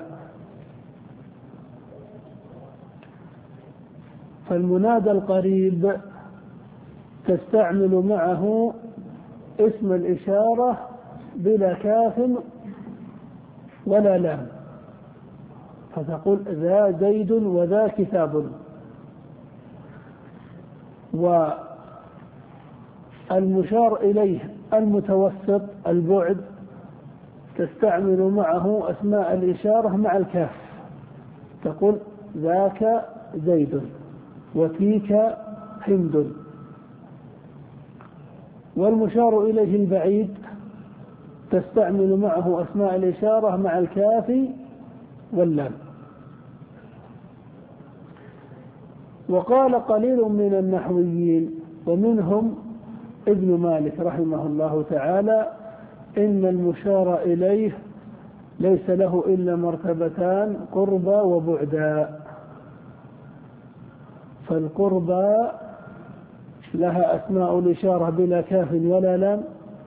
فالمنادى القريب تستعمل معه اسم الإشارة بلا كاف ولا لام، فتقول: ذا زيد وذا كتاب. والمشار إليه المتوسط البعد تستعمل معه أسماء الإشارة مع الكاف، تقول: ذاك زيد وتيك هند. والمشار إليه البعيد تستعمل معه أسماء الإشارة مع الكاف واللام. وقال قليل من النحويين ومنهم ابن مالك رحمه الله تعالى: إن المشار إليه ليس له إلا مرتبتان: قربى وبعدا. فالقربى لها أسماء الإشارة بلا كاف ولا لام،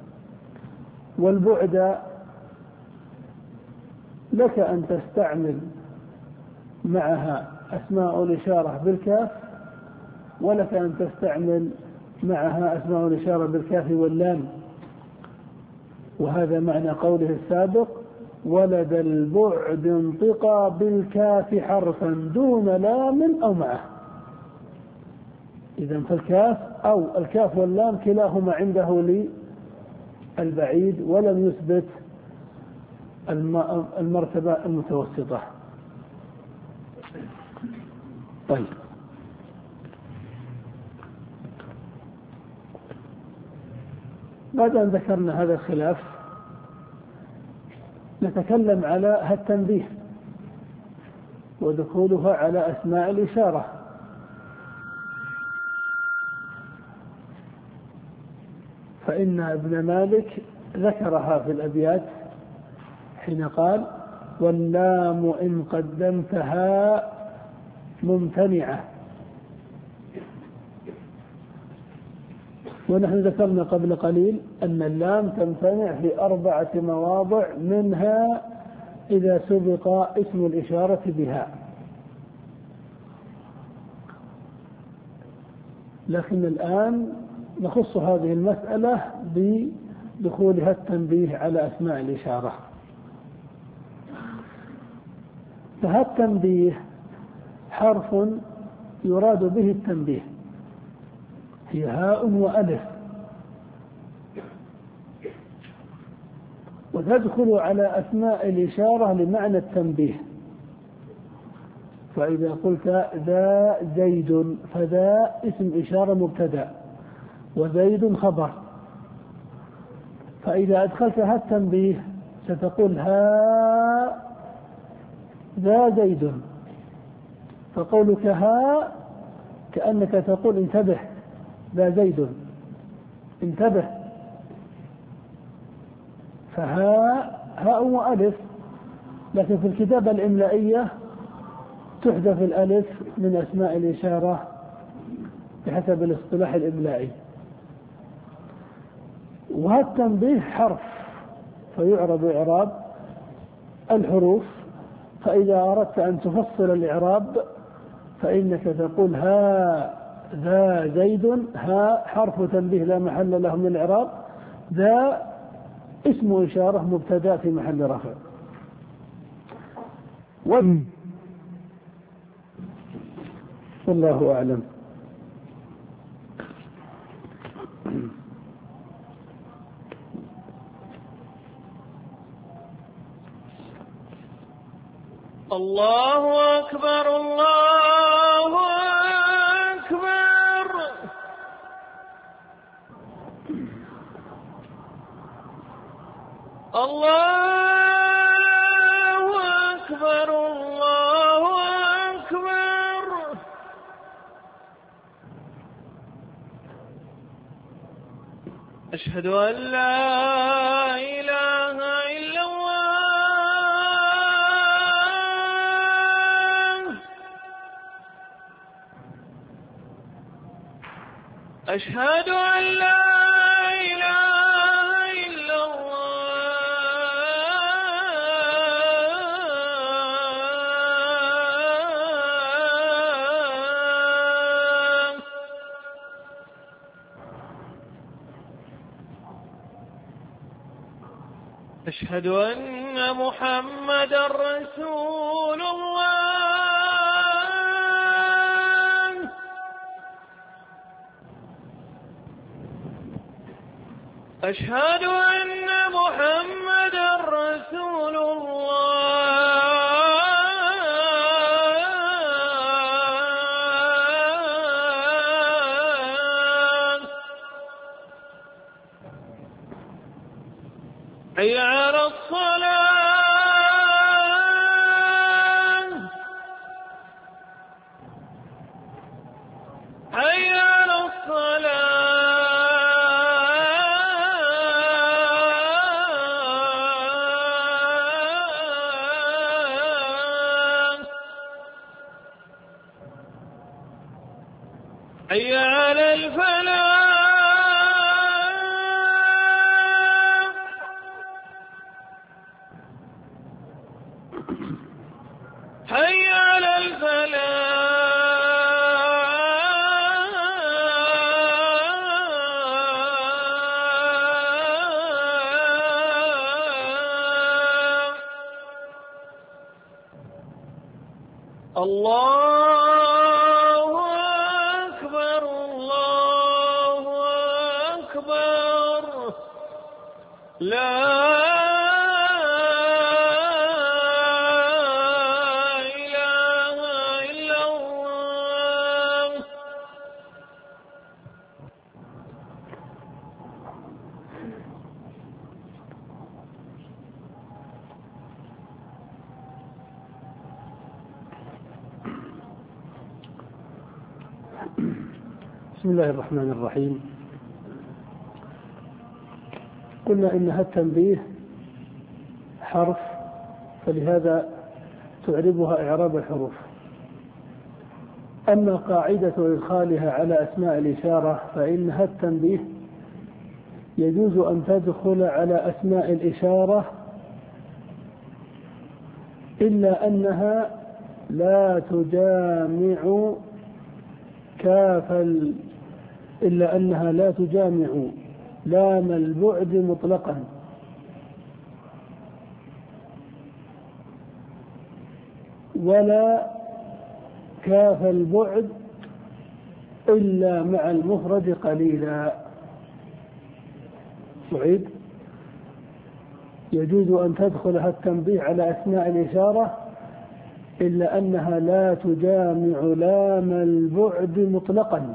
والبعد لك أن تستعمل معها أسماء الإشارة بالكاف، ولك أن تستعمل معها أسماء الإشارة بالكاف واللام. وهذا معنى قوله السابق: ولد البعد انطقى بالكاف حرفا دون لام أو معه. إذن فالكاف أو الكاف واللام كلاهما عنده للبعيد، ولم يثبت المرتبة المتوسطة. طيب، بعد أن ذكرنا هذا الخلاف نتكلم على التنبيه ودخولها على أسماء الإشارة. فإن ابن مالك ذكرها في الأبيات حين قال: واللام إن قدمتها ممتنعة. ونحن ذكرنا قبل قليل أن اللام تمتنع في أربعة مواضع، منها إذا سبق اسم الإشارة بها. لكن الآن نخص هذه المسألة بدخولها التنبيه على أسماء الإشارة. فهالتنبيه حرف يراد به التنبيه، هي هاء وألف، وتدخل على أسماء الإشارة لمعنى التنبيه. فإذا قلت ذا زيد فذا اسم إشارة مبتدأ وزيد خبر، فإذا أدخلتها التنبيه ستقول ها ذا زيد، فقولك ها كأنك تقول انتبه ذا زيد، انتبه. فها هاء وألف، لكن في الكتابة الإملائية تحذف الألف من أسماء الإشارة بحسب الاصطلاح الإملائي. وهالتنبيه حرف فيعرب إعراب الحروف، فإذا أردت أن تفصل الإعراب فإنك تقول ها ذا زيد، ها حرف تنبيه لا محل له من الإعراب، ذا اسم إشارة مبتدأ في محل رفع. والله أعلم. الله أكبر الله أكبر. الله أكبر الله أكبر. أشهد أن لا إله إلا الله. أشهد أن لا إله إلا الله. أشهد أن محمدا رسول الله. أشهد أن محمدا رسول الله. حي على الصلاة. حي على الصلاة. حي على الفلاح. حي على الفلاح. الله أكبر. الله أكبر. لا إله إلا الله. بسم الله الرحمن الرحيم. قلنا إنها التنبيه حرف، فلهذا تعربها إعراب الحروف. أما قاعدة إدخالها على أسماء الإشارة فإنها التنبيه يجوز أن تدخل على أسماء الإشارة إلا أنها لا تجامع كاف ال... إلا أنها لا تجامع لام البعد مطلقا، ولا كاف البعد إلا مع المفرد قليلا. أعيد: يجوز أن تدخلها التنبيه على أسماء الإشارة إلا أنها لا تجامع لام البعد مطلقا،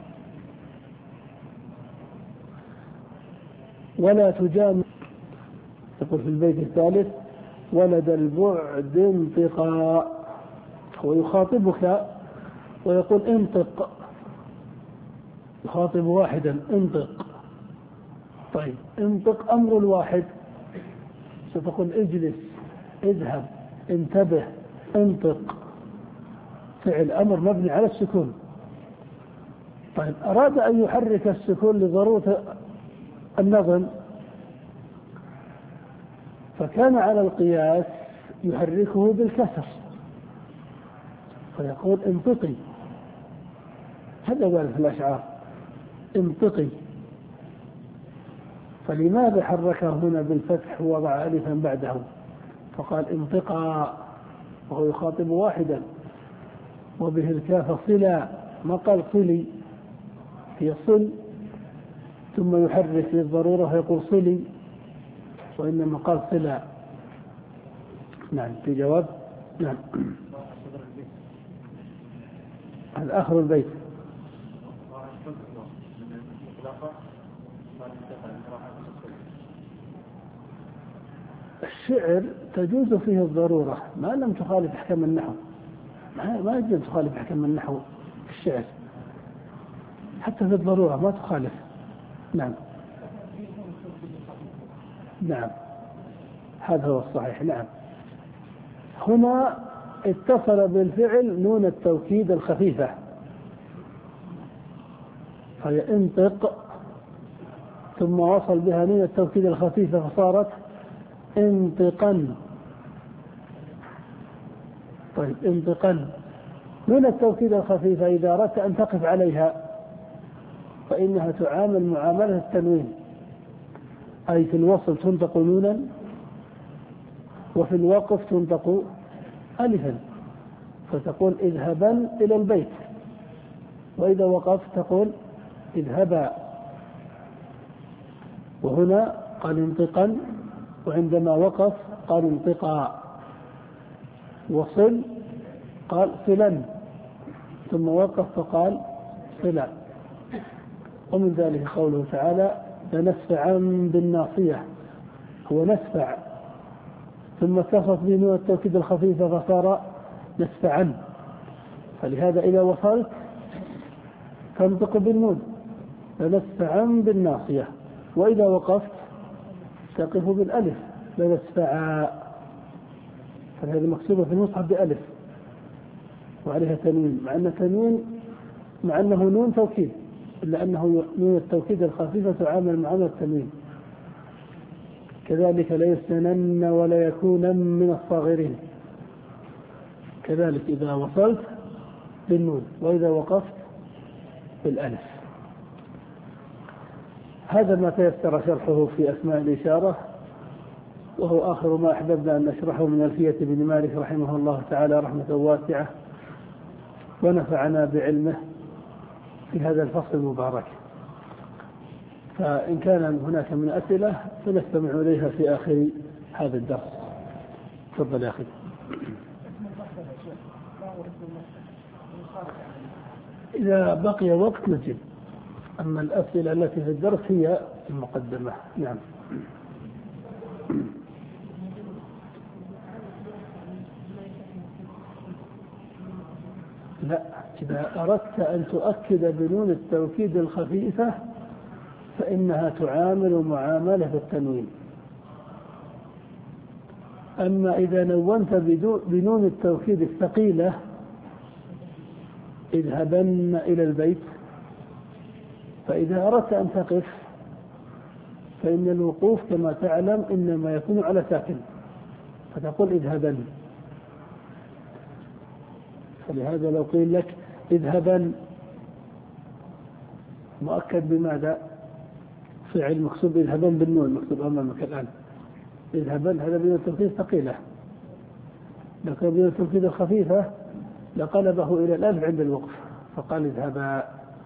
ولا تجامع. يقول في البيت الثالث: ولد البعد انطقا. هو يخاطبك ويقول انطق، يخاطب واحدا انطق. طيب انطق أمر الواحد، ستقول اجلس، اذهب، انتبه، انطق، فعل أمر مبني على السكون. طيب أراد أن يحرك السكون لضرورة النظم، فكان على القياس يحركه بالكسر، فيقول انطقي. هذا قال في الأشعار انطقي. فلماذا حركه هنا بالفتح ووضع ألفا بعده؟ فقال انطقا وهو يخاطب واحدا، وبه الكاف صلة، ما قال صلي، هي صل ثم يحرك للضرورة فيقول صلي، وإنما قال صلة. نعم في جواب. نعم هذا آخر البيت. الشعر تجوز فيه الضرورة ما لم تخالف أحكام النحو، ما يجوز تخالف أحكام النحو في الشعر، حتى في الضرورة ما تخالف. نعم نعم هذا هو الصحيح. نعم هنا اتصل بالفعل نون التوكيد الخفيفة، فهي انطق ثم وصل بها نون التوكيد الخفيفة فصارت انطقا. طيب انطقا، نون التوكيد الخفيفة إذا أردت أن تقف عليها فإنها تعامل معاملة التنوين، أي في الوصل تنطق نونا وفي الوقف تنطق ألفا، فتقول اذهبا إلى البيت، وإذا وقفت تقول اذهبا. وهنا قال انطقا، وعندما وقف قال انطقا. وصل قال صلا، ثم وقف فقال صلا. ومن ذلك قوله تعالى لنسفعا بالناصية، هو نسفع ثم اتصف بنون التوكيد الخفيفة فصار نسفعا. فلهذا إذا وصلت تنطق بالنون لنسفعا بالناصية، وإذا وقفت تقف بالألف لنسفعا. فهذا مكتوبة في المصحف بألف وعليها تنوين، مع أن تنوين مع أنه نون توكيد، إلا أنه نون التوكيد الخفيفة تعامل معاملة التنوين. كذلك ليسنن ولا يكونن من الصاغرين، كذلك إذا وصلت بالنون وإذا وقفت بالألف. هذا ما تيسر شرحه في أسماء الإشارة، وهو آخر ما أحببنا أن نشرحه من ألفية بن مالك رحمه الله تعالى رحمة واسعة، ونفعنا بعلمه في هذا الفصل المبارك. فإن كان هناك من أسئلة فنستمع إليها في آخر هذا الدرس. تفضل يا أخي. إذا بقي وقت نجيب، أما الأسئلة التي في الدرس هي المقدمة. نعم. لا، إذا أردت أن تؤكد بنون التوكيد الخفيفة فإنها تعامل معاملة التنوين. أما إذا نونت بنون التوكيد الثقيلة اذهبن إلى البيت، فإذا أردت أن تقف فإن الوقوف كما تعلم إنما يكون على ساكن، فتقول اذهبن. فلهذا لو قيل لك اذهبن مؤكد بماذا؟ فعل مكتوب اذهبن بالنون مكتوب أمامك الآن. اذهبن هذا بنون التوكيد ثقيلة، لو كان بنون التوكيد الخفيفة لقلبه إلى الألف عند الوقف فقال اذهبا.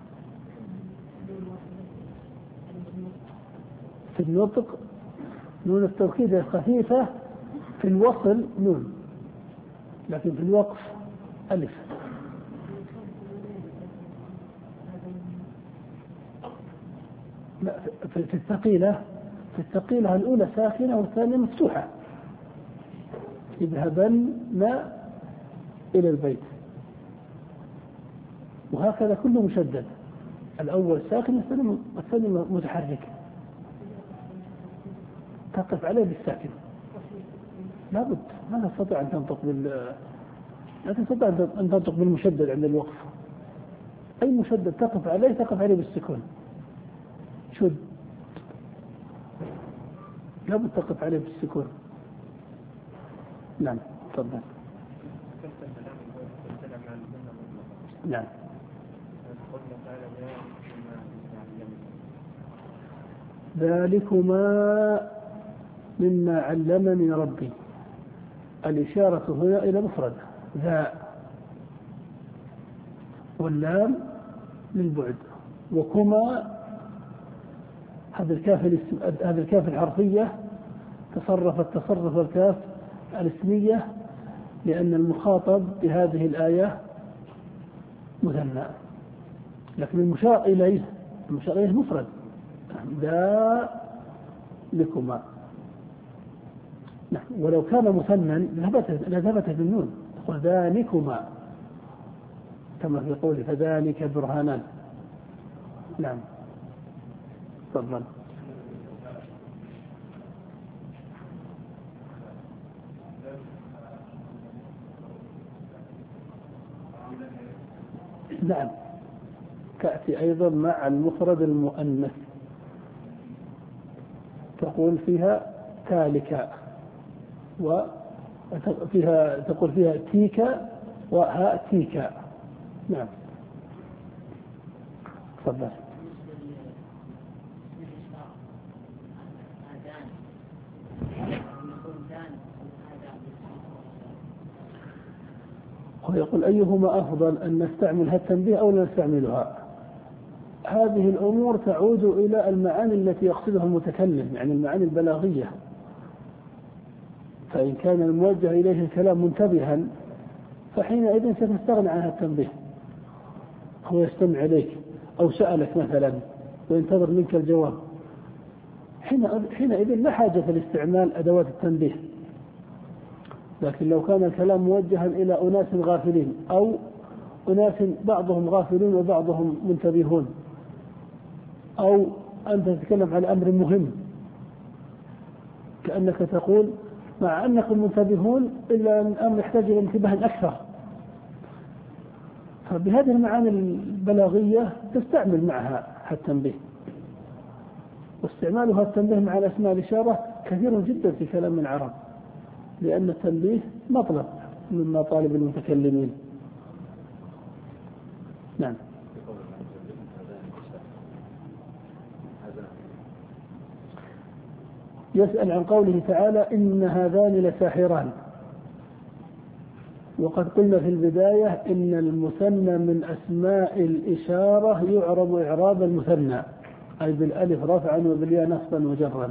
في النطق نون التوكيد الخفيفة في الوصل نون، لكن في الوقف ألف. لا، في الثقيلة في الثقيلة الأولى ساكنة والثانية مفتوحة. اذهبن إلى البيت، وهكذا كله مشدد، الأول ساكن والثاني متحرك، تقف عليه بالساكن. لابد ما تستطيع أن تنطق بال لا تستطيع أن تنطق بالمشدد عند الوقف. أي مشدد تقف عليه تقف عليه بالسكون. شد لابد تقف عليه بالسكون. نعم تفضل. نعم. ذلكما مما علمني ربي. الإشارة هنا إلى مفرد ذا، واللام للبعد، وكما هذا الكاف هذا الكاف الحرفية تصرفت تصرف الكاف الاسمية، لأن المخاطب بهذه الآية مثنى، لكن المشار إليه المشار إليه مفرد ذا لكما. نعم. ولو كان مثنى لذهبت بالنون تقول ذلكما كما في قوله فذلك برهانان. نعم تفضل. نعم تأتي أيضا مع المفرد المؤنث، تقول فيها تالك، وفيها تقول فيها تيك وهاتيك. نعم تفضل. ويقول أيهما أفضل، أن نستعمل التنبيه أو لا نستعملها؟ هذه الأمور تعود إلى المعاني التي يقصدها المتكلم، يعني المعاني البلاغية. فإن كان الموجه إليه الكلام منتبها فحينئذ ستستغنى عن التنبيه، هو يستمع إليك أو سألك مثلا وينتظر منك الجواب، حينئذ لا حاجة لاستعمال أدوات التنبيه. لكن لو كان الكلام موجها إلى أناس غافلين أو أناس بعضهم غافلون وبعضهم منتبهون، أو أنت تتكلم عن أمر مهم كأنك تقول مع أنكم منتبهون إلا أن الأمر يحتاج إلى انتباه أكثر، فبهذه المعاني البلاغية تستعمل معها التنبيه. واستعمالها التنبيه مع الأسماء الإشارة كثير جدا في كلام العرب، لأن التنبيه مطلب من مطالب المتكلمين. نعم. يسأل عن قوله تعالى إن هذان لساحران، وقد قلنا في البداية إن المثنى من أسماء الإشارة يعرب إعراب المثنى، أي بالألف رفعا وبالياء نصبا وجرا.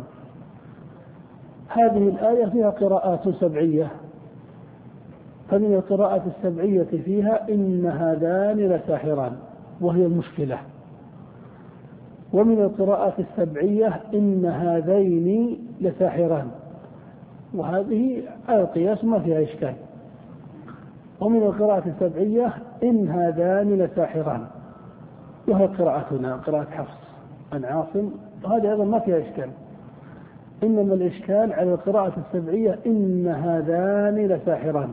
هذه الآية فيها قراءات سبعية، فمن القراءات السبعية فيها إن هذان لساحران وهي المشكلة، ومن القراءات السبعية إن هذين لساحران، وهذه على القياس ما فيها إشكال. ومن القراءة السبعية إن هذان لساحران، وهي قراءتنا قراءة حفص عن عاصم، وهذه أيضا ما فيها إشكال. إنما الإشكال على القراءة السبعية إن هذان لساحران.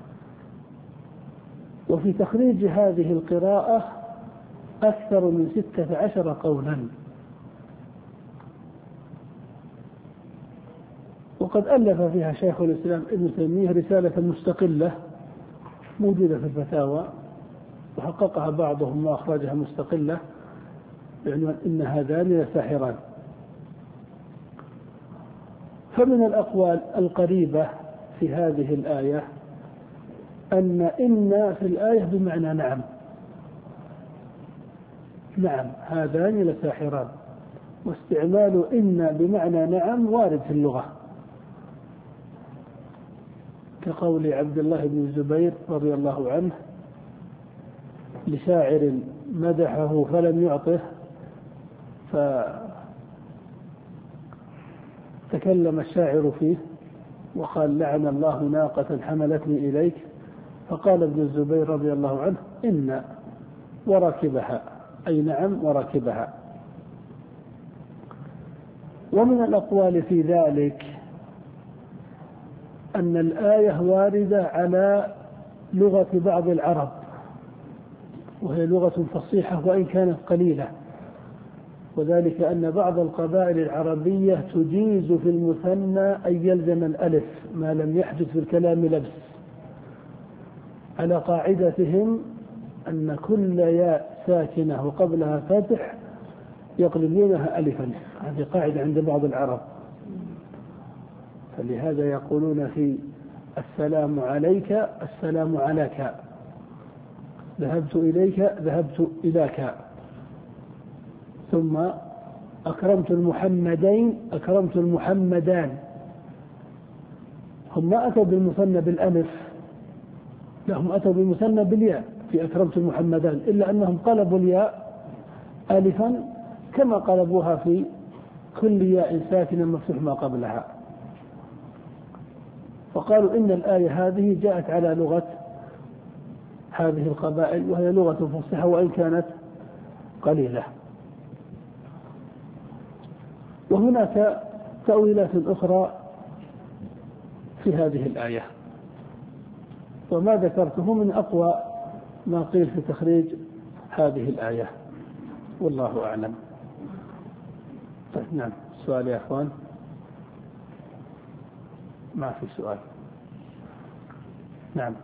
وفي تخريج هذه القراءة أكثر من ستة عشر قولا، وقد ألف فيها شيخ الإسلام ابن تيمية رسالة مستقلة موجودة في الفتاوى، وحققها بعضهم وأخرجها مستقلة بعنوان إن هذان لساحران. فمن الأقوال القريبة في هذه الآية أن إن في الآية بمعنى نعم، نعم هذان لساحران، واستعمال إن بمعنى نعم وارد في اللغة، كقول عبد الله بن الزبير رضي الله عنه لشاعر مدحه فلم يعطه، فتكلم الشاعر فيه وقال لعن الله ناقة حملتني إليك، فقال ابن الزبير رضي الله عنه إن وركبها، أي نعم وركبها. ومن الأقوال في ذلك أن الآية واردة على لغة بعض العرب، وهي لغة فصيحة وإن كانت قليلة، وذلك أن بعض القبائل العربية تجيز في المثنى أن يلزم الألف ما لم يحدث في الكلام لبس، على قاعدتهم أن كل ياء ساكنة وقبلها فتح يقلبونها ألفا، هذه قاعدة عند بعض العرب. فلهذا يقولون في السلام عليك السلام عليك، ذهبت إليك ذهبت إليك، ثم أكرمت المحمدين أكرمت المحمدان. هم ما أتوا بالمثنى بالألف، لهم أتوا بالمثنى بالياء في أكرمت المحمدان، إلا أنهم قلبوا الياء ألفا كما قلبوها في كل ياء ساكنة مفتوح ما قبلها. فقالوا إن الآية هذه جاءت على لغة هذه القبائل، وهي لغة فصيحة وإن كانت قليلة. وهناك تأويلات أخرى في هذه الآية، وما ذكرته من أقوى ما قيل في تخريج هذه الآية. والله أعلم. طيب نعم، سؤال يا أخوان؟ ما في سؤال. نعم.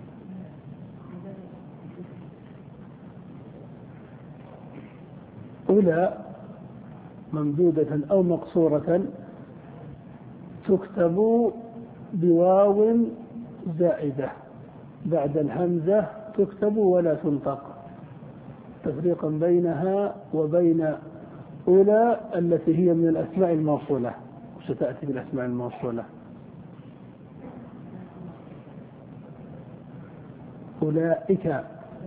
أولى ممدودة أو مقصورة تكتب بواو زائدة بعد الهمزة، تكتب ولا تنطق، تفريقا بينها وبين أولى التي هي من الأسماء الموصولة، وستأتي بالأسماء الموصولة. أولئك،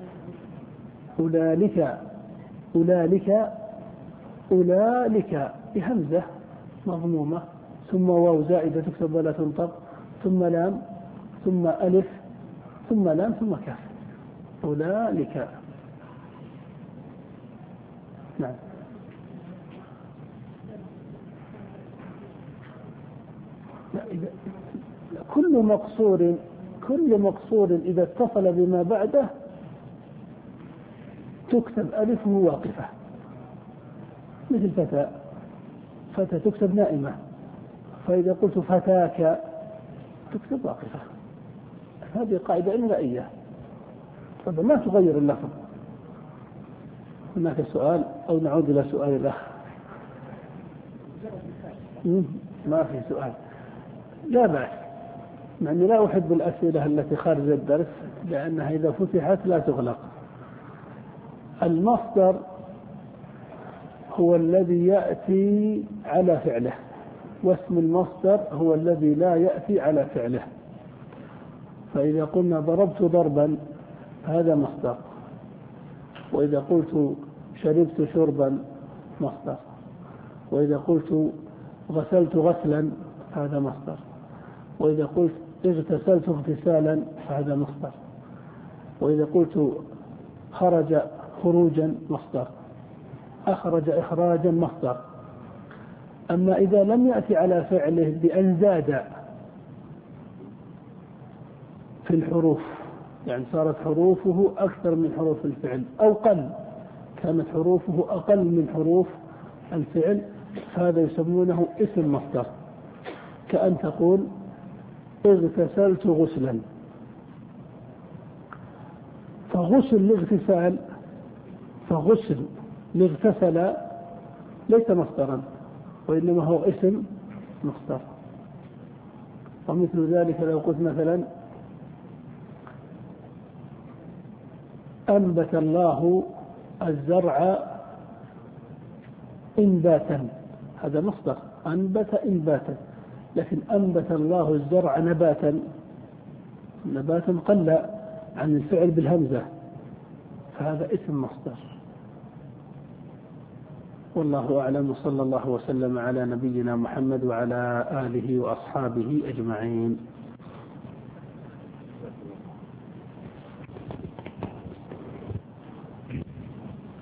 أولئك، أولئك، أولئك بهمزة مضمومة، ثم واو زائدة تكتب ولا تنطق، ثم لام، ثم ألف، ثم لام، ثم كاف. أولئك. نعم. لا إذا كل مقصور كل مقصور إذا اتصل بما بعده تكتب ألفه واقفة، مثل فتى، فتى تكتب نائمة، فإذا قلت فتاك تكتب واقفة. هذه قاعدة إملائية، طبعا ما تغير اللفظ. هناك سؤال أو نعود إلى سؤال الأخ؟ ما في سؤال، لا بأس، مع أني لا أحب الأسئلة التي خارج الدرس لأنها إذا فتحت لا تغلق. المصدر هو الذي يأتي على فعله، واسم المصدر هو الذي لا يأتي على فعله. فإذا قلنا ضربت ضربا هذا مصدر، وإذا قلت شربت شربا مصدر، وإذا قلت غسلت غسلا هذا مصدر، وإذا قلت اغتسلت اغتسالا فهذا مصدر، وإذا قلت خرج خروجا مصدر، أخرج إخراجا مصدر. أما إذا لم يأتي على فعله بأن زاد في الحروف، يعني صارت حروفه أكثر من حروف الفعل، أو قل، كانت حروفه أقل من حروف الفعل، فهذا يسمونه اسم مصدر. كأن تقول اغتسلت غسلا، فغسل الاغتسال فغسل الاغتسل ليس مصدرا، وإنما هو اسم مصدر. ومثل ذلك لو قلت مثلا أنبت الله الزرع إنباتا، هذا مصدر، أنبت إنباتا، لكن أنبت الله الزرع نباتا، نباتا قل عن الفعل بالهمزة، فهذا اسم مصدر. والله أعلم، وصلى الله وسلم على نبينا محمد وعلى آله وأصحابه أجمعين.